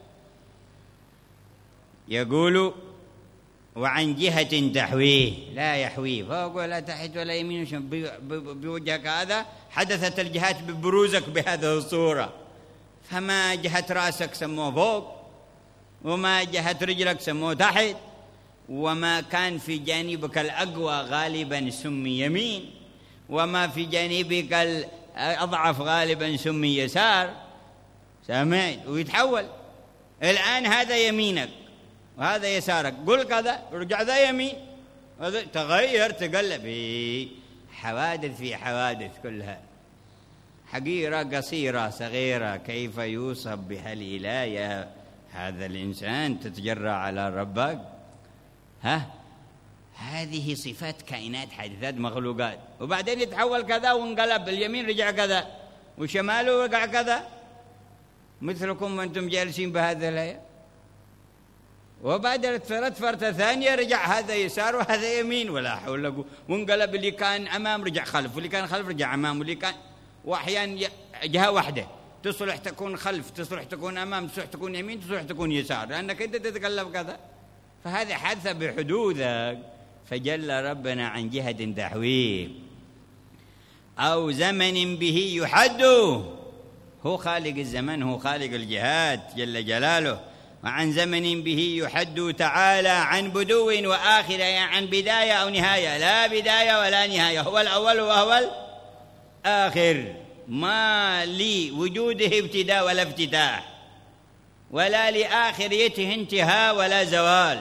يقول وعن جهة تحويه، لا يحويه فوق ولا تحت ولا يمين بوجهك. هذا حدثت الجهات ببروزك بهذه الصورة. فما جهة رأسك سموه فوق، وما جهة رجلك سموه تحت، وما كان في جانبك الأقوى غالبا سمي يمين، وما في جانبك الأضعف غالبا سمي يسار. سمعت؟ ويتحول الآن هذا يمينك وهذا يسارك، قل كذا رجع ذا يمين، تغير تقلب. حوادث في حوادث كلها، حقيرة قصيرة صغيرة. كيف يوصف بها الإله هذا الإنسان تتجرأ على ربك؟ هذه صفات كائنات حادثات مخلوقات. وبعدين يتحول كذا وانقلب، اليمين رجع كذا وشماله رجع كذا، مثلكم وانتم جالسين بهذا الهيئة. وبعد فرة ثانية رجع هذا يسار وهذا يمين، ولا حول ولا قوة. وانقلب، اللي كان أمام رجع خلف، واللي كان خلف رجع أمام، واللي كان. وأحيانا جهة واحدة تصلح تكون خلف، تصلح تكون أمام، تصلح تكون يمين، تصلح تكون يسار، لأنك أنت تتقلب كذا. فهذا حادثة بحدودك. فجل ربنا عن جهة تحويه أو زمن به يحد. هو خالق الزمن، هو خالق الجهات جل جلاله. وعن زمن به يحد تعالى عن بدو وآخر، يعني عن بداية أو نهاية، لا بداية ولا نهاية. هو الأول وهو الآخر، ما لوجوده ابتداء ولا افتتاح، ولا لآخريته انتهاء ولا زوال.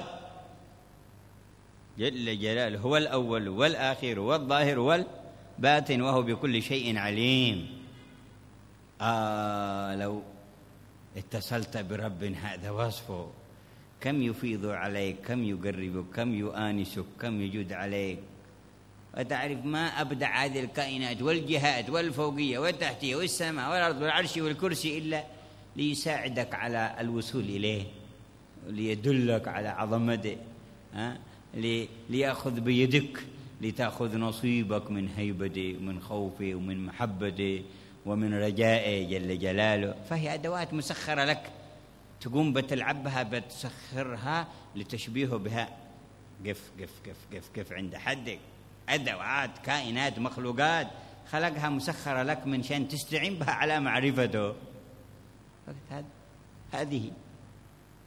جل جلاله هو الأول والآخر والظاهر والباطن، وهو بكل شيء عليم. لو اتصلت برب هذا وصفه، كم يفيض عليك، كم يقربك، كم يؤانسك، كم يجود عليك. وتعرف ما أبدع هذه الكائنات والجهات والفوقية والتحتية والسماء والأرض والعرش والكرسي إلا ليساعدك على الوصول إليه، ليدلك على عظمته، ليأخذ بيدك لتأخذ نصيبك من هيبته ومن خوفه ومن محبته ومن رجائه جل جلاله. فهي أدوات مسخرة لك، تقوم بتلعبها، بتسخرها لتشبيهه بها. قف قف قف قف قف عند حدك. أدوات كائنات مخلوقات خلقها مسخرة لك من شان تستعين بها على معرفته. هذه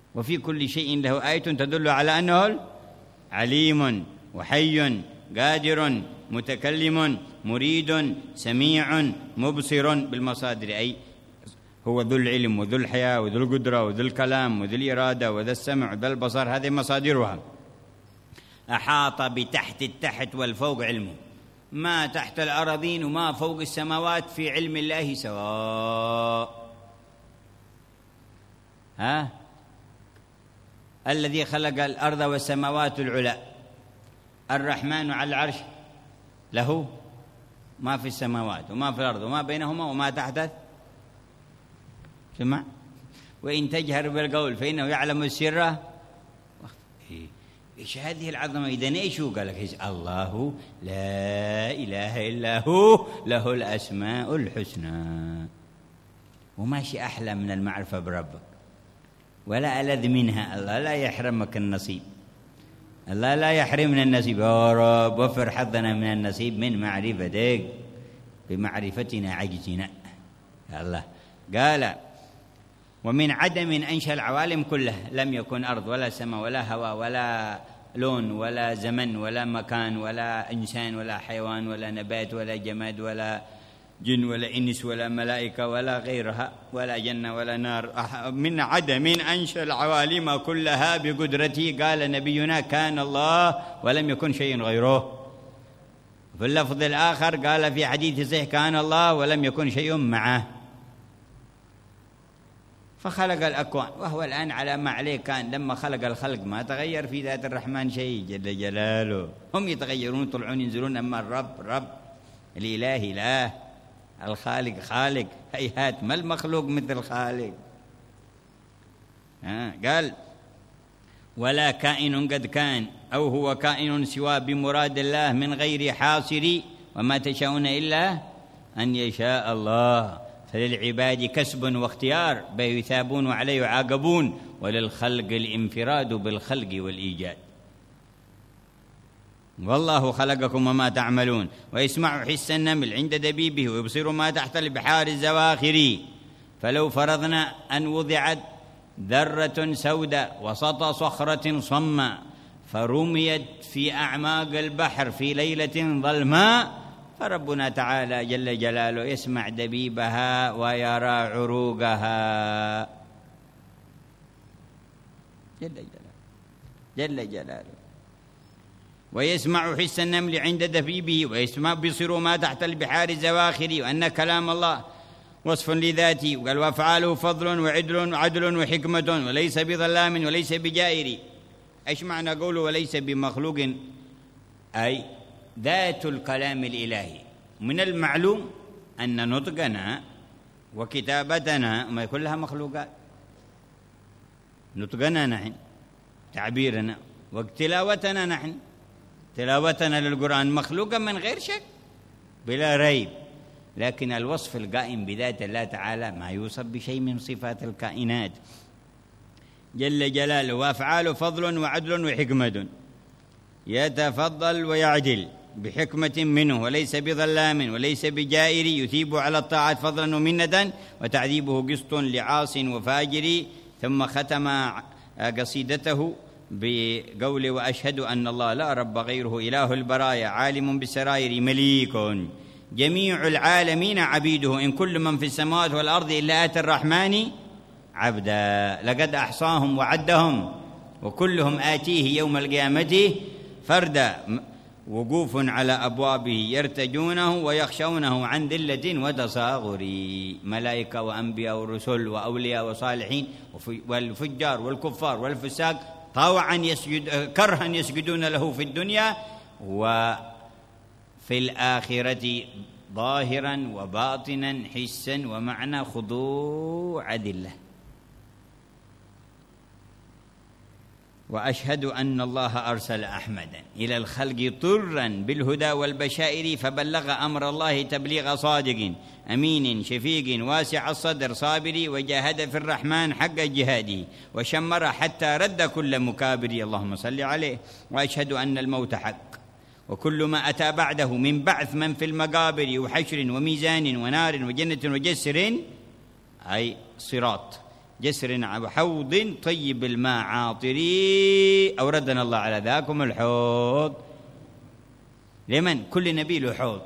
وفي كل شيء له آية تدل على أنه عليم وحي قادر متكلم مريد سميع مبصر بالمصادر، أي هو ذو العلم وذو الحياة وذو القدرة وذو الكلام وذو الإرادة وذو السمع وذو البصر، هذه مصادرها. أحاط بتحت التحت والفوق علمه، ما تحت الأراضين وما فوق السماوات في علم الله سواء. الذي خلق الأرض والسماوات العلى الرحمن على العرش، له ما في السماوات وما في الأرض وما بينهما وما تحت. سمع؟ وإن تجهر بالقول فإنه يعلم السر. إيش هذه العظمة؟ إذن إيش هو؟ قال لك الله لا إله إلا هو له الأسماء الحسنى. وماشي أحلى من المعرفة بربك ولا ألذ منها. الله لا يحرمك النصيب، الله لا يحرمنا النصيب. يا رب وفر حظنا من النصيب من معرفتك، بمعرفتنا عجزنا. الله قال ومن عدم أنشأ العوالم كلها، لم يكن أرض ولا سماء ولا هواء ولا لون ولا زمن ولا مكان ولا إنسان ولا حيوان ولا نبات ولا جماد ولا جن ولا إنس ولا ملائكة ولا غيرها ولا جنة ولا نار. من عدم أنشأ العوالم كلها بقدرته. قال نبينا كان الله ولم يكن شيء غيره. في اللفظ الآخر قال في حديث صحيح كان الله ولم يكن شيء معه. فخلق الأكوان وهو الآن على ما عليه كان. لما خلق الخلق ما تغير في ذات الرحمن شيء جل جلاله. هم يتغيرون يطلعون ينزلون، أما الرب رب، الإله إله، الخالق خالق. هيهات ما المخلوق مثل الخالق. قال ولا كائن قد كان أو هو كائن سوى بمراد الله من غير حاصر، وما تشاءون إلا أن يشاء الله. فللعباد كسب واختيار بيثابون وعليه يعاقبون، وللخلق الانفراد بالخلق والإيجاد. والله خلقكم وما تعملون ويسمع حس النمل عند دبيبه ويبصر ما تحت البحار الزواخر. فلو فرضنا أن وضعت ذرة سوداء وسط صخرة صماء فرميت في أعماق البحر في ليلة ظلماء، فربنا تعالى جل جلاله يسمع دبيبها ويرى عروقها جل جلاله. ويسمع حس النمل عند دبيبه ويسمع بصر ما تحت البحار الزواخر. وأن كلام الله وصف لذاته. وقال وأفعاله فضل وعدل وحكمة وليس بظلام وليس بجائر. إيش معنى قوله وليس بمخلوق؟ أي ذات الكلام الإلهي. من المعلوم أن نطقنا وكتابتنا ما كلها مخلوقات. نطقنا نحن، تعبيرنا، وتلاوتنا نحن، تلاوتنا للقرآن مخلوقا من غير شك بلا ريب. لكن الوصف القائم بذات الله تعالى ما يوصف بشيء من صفات الكائنات جل جلاله. وأفعاله فضل وعدل وحكمة، يتفضل ويعدل بحكمة منه، وليس بظلام وليس بجائر، يثيب على الطاعات فضلا ومنة، وتعذيبه قسط لعاص وفاجر. ثم ختم قصيدته بقول وأشهد أن الله لا رب غيره إله البرايا عالم بالسرائر مليك جميع العالمين عبيده إن كل من في السماوات والأرض إلا آتي الرحمن عبدا لقد أحصاهم وعدهم وكلهم آتيه يوم القيامة فردا وقوف على أبوابه يرتجونه ويخشونه عن ذلة وتصاغر ملائكة وأنبياء ورسل وأولياء وصالحين والفجار والكفار والفساق طوعا كرها يسجدون له في الدنيا وفي الآخرة ظاهرا وباطنا حسا ومعنى خضوع ذله. وأشهد أن الله أرسل أحمدا إلى الخلق طرا بالهدى والبشائر فبلغ أمر الله تبليغ صادق أمين شفيق واسع الصدر صابر وجاهد في الرحمن حق جهاده وشمر حتى رد كل مكابر اللهم صل عليه. وأشهد أن الموت حق وكل ما أتى بعده من بعث من في المقابر وحشر وميزان ونار وجنة وجسر أي صراط جسر حوض طيب الماء عاطري أوردنا الله على ذاكم الحوض. لمن؟ كل نبي له حوض،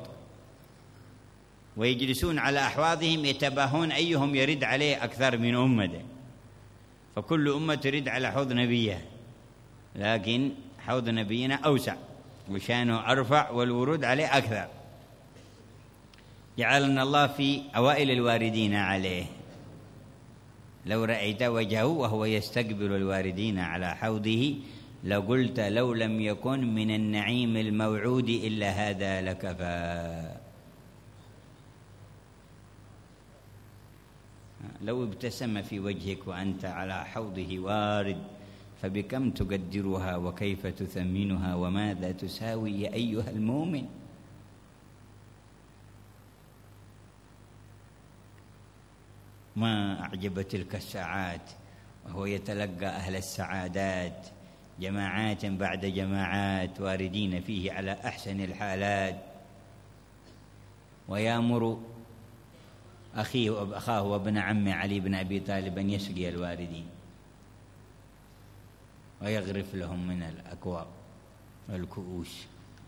ويجلسون على أحواضهم يتباهون أيهم يرد عليه أكثر من أمته، فكل أمة ترد على حوض نبيه، لكن حوض نبينا أوسع وشانه أرفع والورود عليه أكثر. جعلنا الله في أوائل الواردين عليه. لو رأيت وجهه وهو يستقبل الواردين على حوضه لقلت لو لم يكن من النعيم الموعود إلا هذا لكفى. لو ابتسم في وجهك وأنت على حوضه وارد فبكم تقدرها وكيف تثمنها وماذا تساوي يا أيها المؤمن. ما أعجب تلك الساعات وهو يتلقى أهل السعادات جماعات بعد جماعات واردين فيه على أحسن الحالات، ويأمر أخاه وابن عمه علي بن أبي طالب أن يسقي الواردين ويغرف لهم من الأكواب والكؤوس.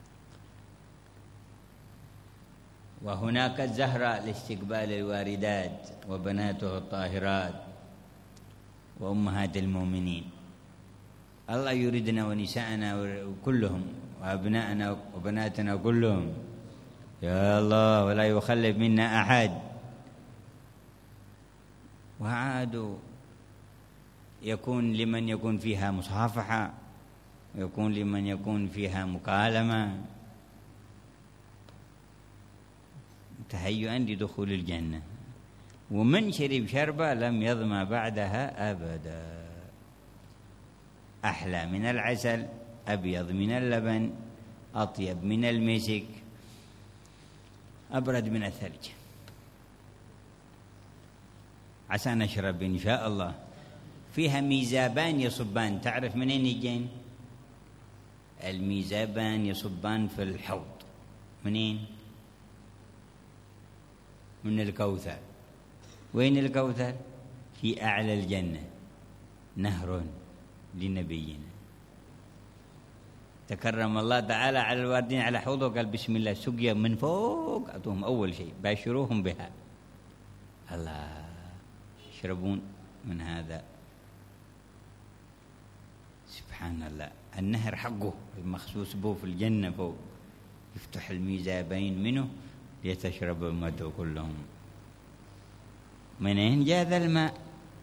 وهناك الزهرة لاستقبال الواردات وبناته الطاهرات وأمهات المؤمنين. الله يريدنا ونساءنا كلهم وأبناءنا وبناتنا كلهم يا الله، ولا يخلف منا أحد. وعاد يكون لمن يكون فيها مصافحة، يكون لمن يكون فيها مكالمة، تهيئا لدخول الجنة. ومن شرب شربة لم يظمأ بعدها أبدا. أحلى من العسل، أبيض من اللبن، أطيب من المسك، أبرد من الثلج. عسى نشرب إن شاء الله. فيها ميزابان يصبان. تعرف منين يجين؟ الميزابان يصبان في الحوض. منين؟ من الكوثر. وين الكوثر؟ في أعلى الجنة، نهر لنبينا تكرم الله تعالى على الواردين على حوضه، قال بسم الله سقيا من فوق، أعطوهم أول شيء باشروهم بها. الله يشربون من هذا. سبحان الله. النهر حقه المخصوص به في الجنة فوق، يفتح الميزابين منه ليتشرب أمته كلهم. منين جاء ذا الماء؟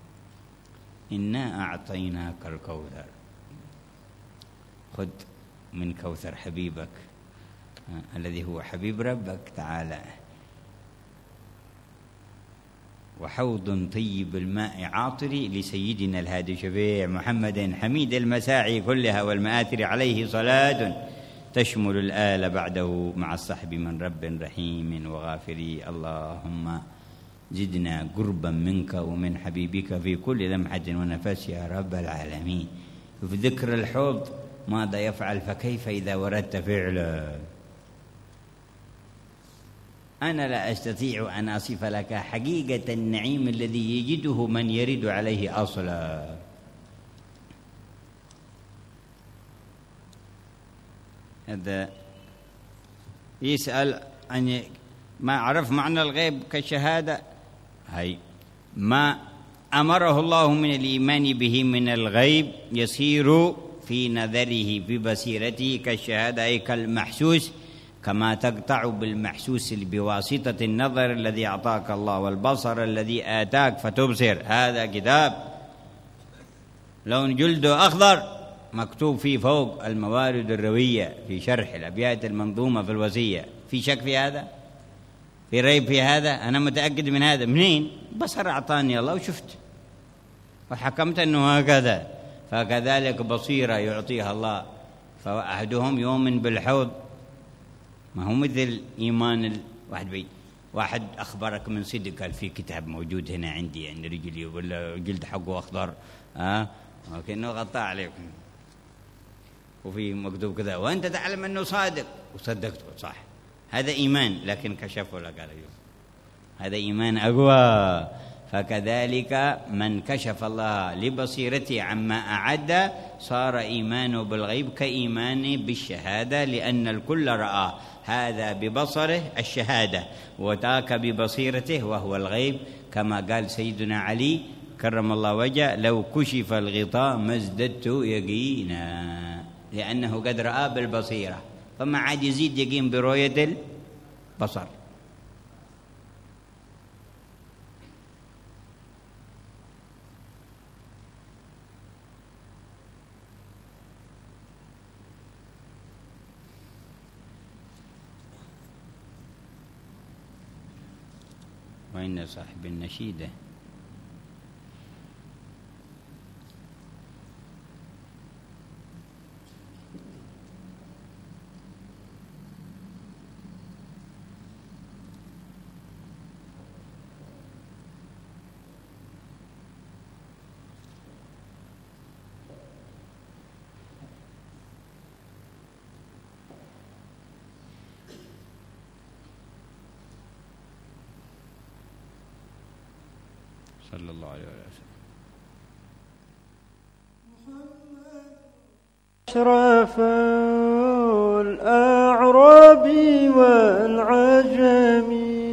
إنا أعطيناك الكوثر. خذ من كوثر حبيبك الذي هو حبيب ربك تعالى. وحوض طيب الماء عاطري لسيدنا الهادي شفيع محمد حميد المساعي كلها والمآثر عليه صلاة تشمل الآل بعده مع الصحب من رب رحيم وغافري. اللهم زدنا قربا منك ومن حبيبك في كل لمحة ونفس يا رب العالمين. وفي ذكر الحوض ماذا يفعل فكيف إذا وردت فعله. أنا لا أستطيع أن أصف لك حقيقة النعيم الذي يجده من يرد عليه أصلا. هذا يسأل عن ما عرف معنى الغيب كالشهادة، هاي ما أمره الله من الإيمان به من الغيب يصير في نظره ببصيرته كالشهادة، أي كالمحسوس، كما تقطع بالمحسوس بواسطة النظر الذي أعطاك الله والبصر الذي آتاك فتبصر. هذا كتاب لون جلده أخضر مكتوب فيه فوق الموارد الروية في شرح الأبيات المنظومة في الوصية. في شك في هذا؟ في ريب في هذا؟ أنا متأكد من هذا. منين؟ بصر أعطاني الله وشفت وحكمت أنه هكذا. فكذلك بصيرة يعطيها الله. فأحدهم يؤمن بالحوض، ما هو مثل إيمان واحد أخبرك من صدق، قال في كتاب موجود هنا عندي عند رجلي ولا جلد حقه أخضر وكأنه غطى عليكم وفي مكتوب كذا وأنت تعلم أنه صادق وصدقته صح. هذا إيمان، لكن كشفه لك على هذا إيمان أقوى. فكذلك من كشف الله لبصيرته عما أعد صار إيمانه بالغيب كإيمانه بالشهادة، لأن الكل رأى هذا ببصره الشهادة وذاك ببصيرته وهو الغيب، كما قال سيدنا علي كرم الله وجهه: لو كشف الغطاء ما ازددت يقينا، لأنه قد رأى بالبصيرة، فما عاد يزيد يقين برؤية البصر. وإن صاحب النشيدة صلى الله عليه وسلم. أشرف الأعراب والعجم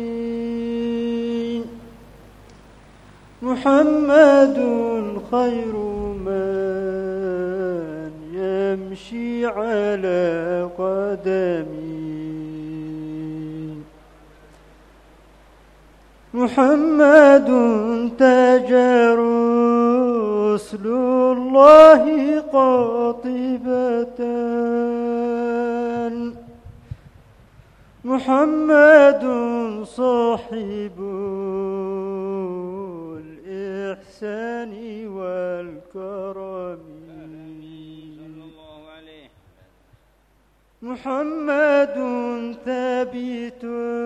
محمد خير من يمشي على قدمي، محمد تاج رسل الله قاطبة، محمد صاحب الإحسان والكرم، محمد ثابت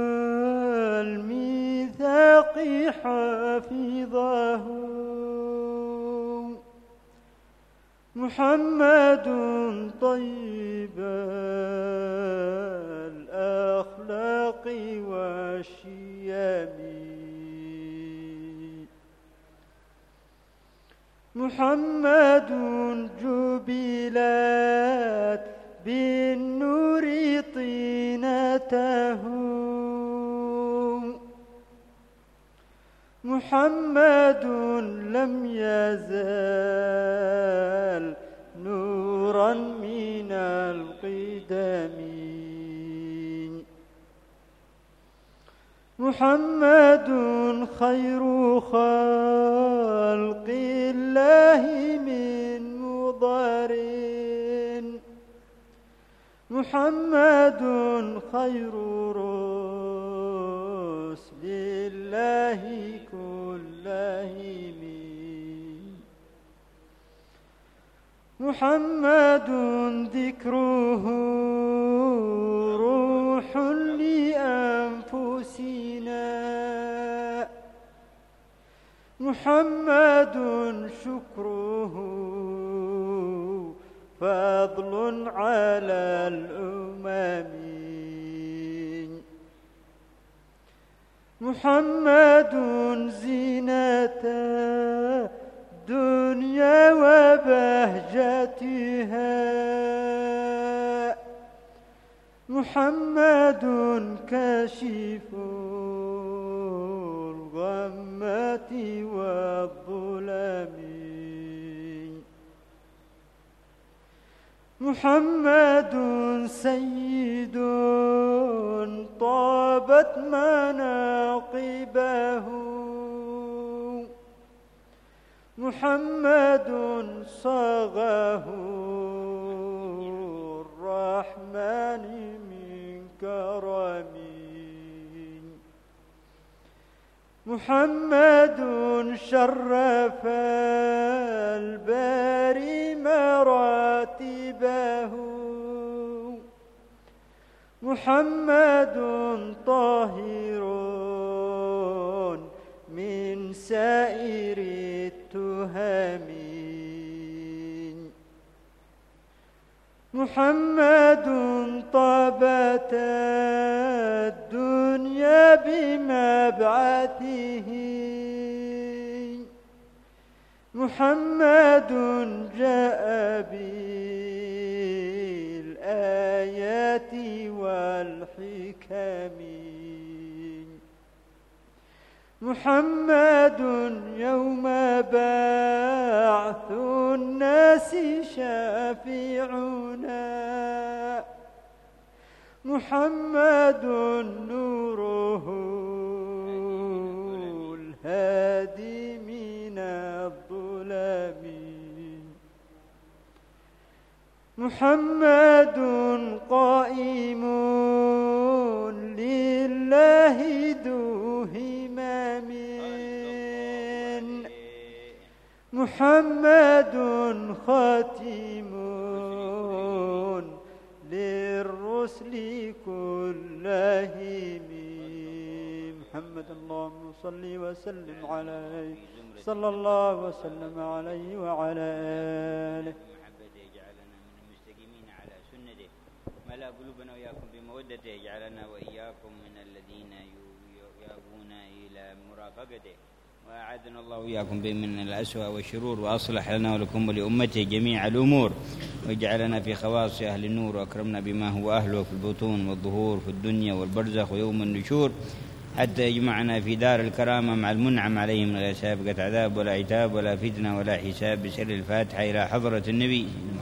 الميثاق حفظه، محمد طيب الأخلاق والشيم، محمد جبلت بالنور طينته، محمد لم يزال نورا من القدم، محمد خير خلق الله من مضر، محمد خير رسل الله كلهم، محمد ذكره روح لأنفسنا، محمد شكره فضل على الأمم، محمد زينة الدنيا وبهجتها، محمد كاشف الغمة والظلم، محمد سيد طابت مناقبه، محمد صاغه الرحمن من كرم، محمد شرف الباري مراتبه، محمد طاهر من سائر التهم، محمد طابت الدنيا بمبعثه، محمد جاء بالآيات والحكم محمد يوم بعث الناس شافعنا محمد نوره الهادي من الظلم محمد قائم لله ذو همم محمد خاتم للرسل كلهم محمد اللهم صل وسلم عليه صلى الله وسلم عليه وعلى آله ملأ قلوبنا وإياكم بمودته يجعلنا وإياكم من الذين يأبون إلى مرافقته وأعاذنا الله وإياكم من الأسوأ والشرور وأصلح لنا ولكم ولأمته جميع الأمور واجعلنا في خواص أهل النور وأكرمنا بما هو أهله في البطون والظهور في الدنيا والبرزخ ويوم النشور حتى يجمعنا في دار الكرامة مع المنعم عليهم من غير سابقة عذاب ولا عتاب ولا فتنة ولا حساب بسر الفاتحة إلى حضرة النبي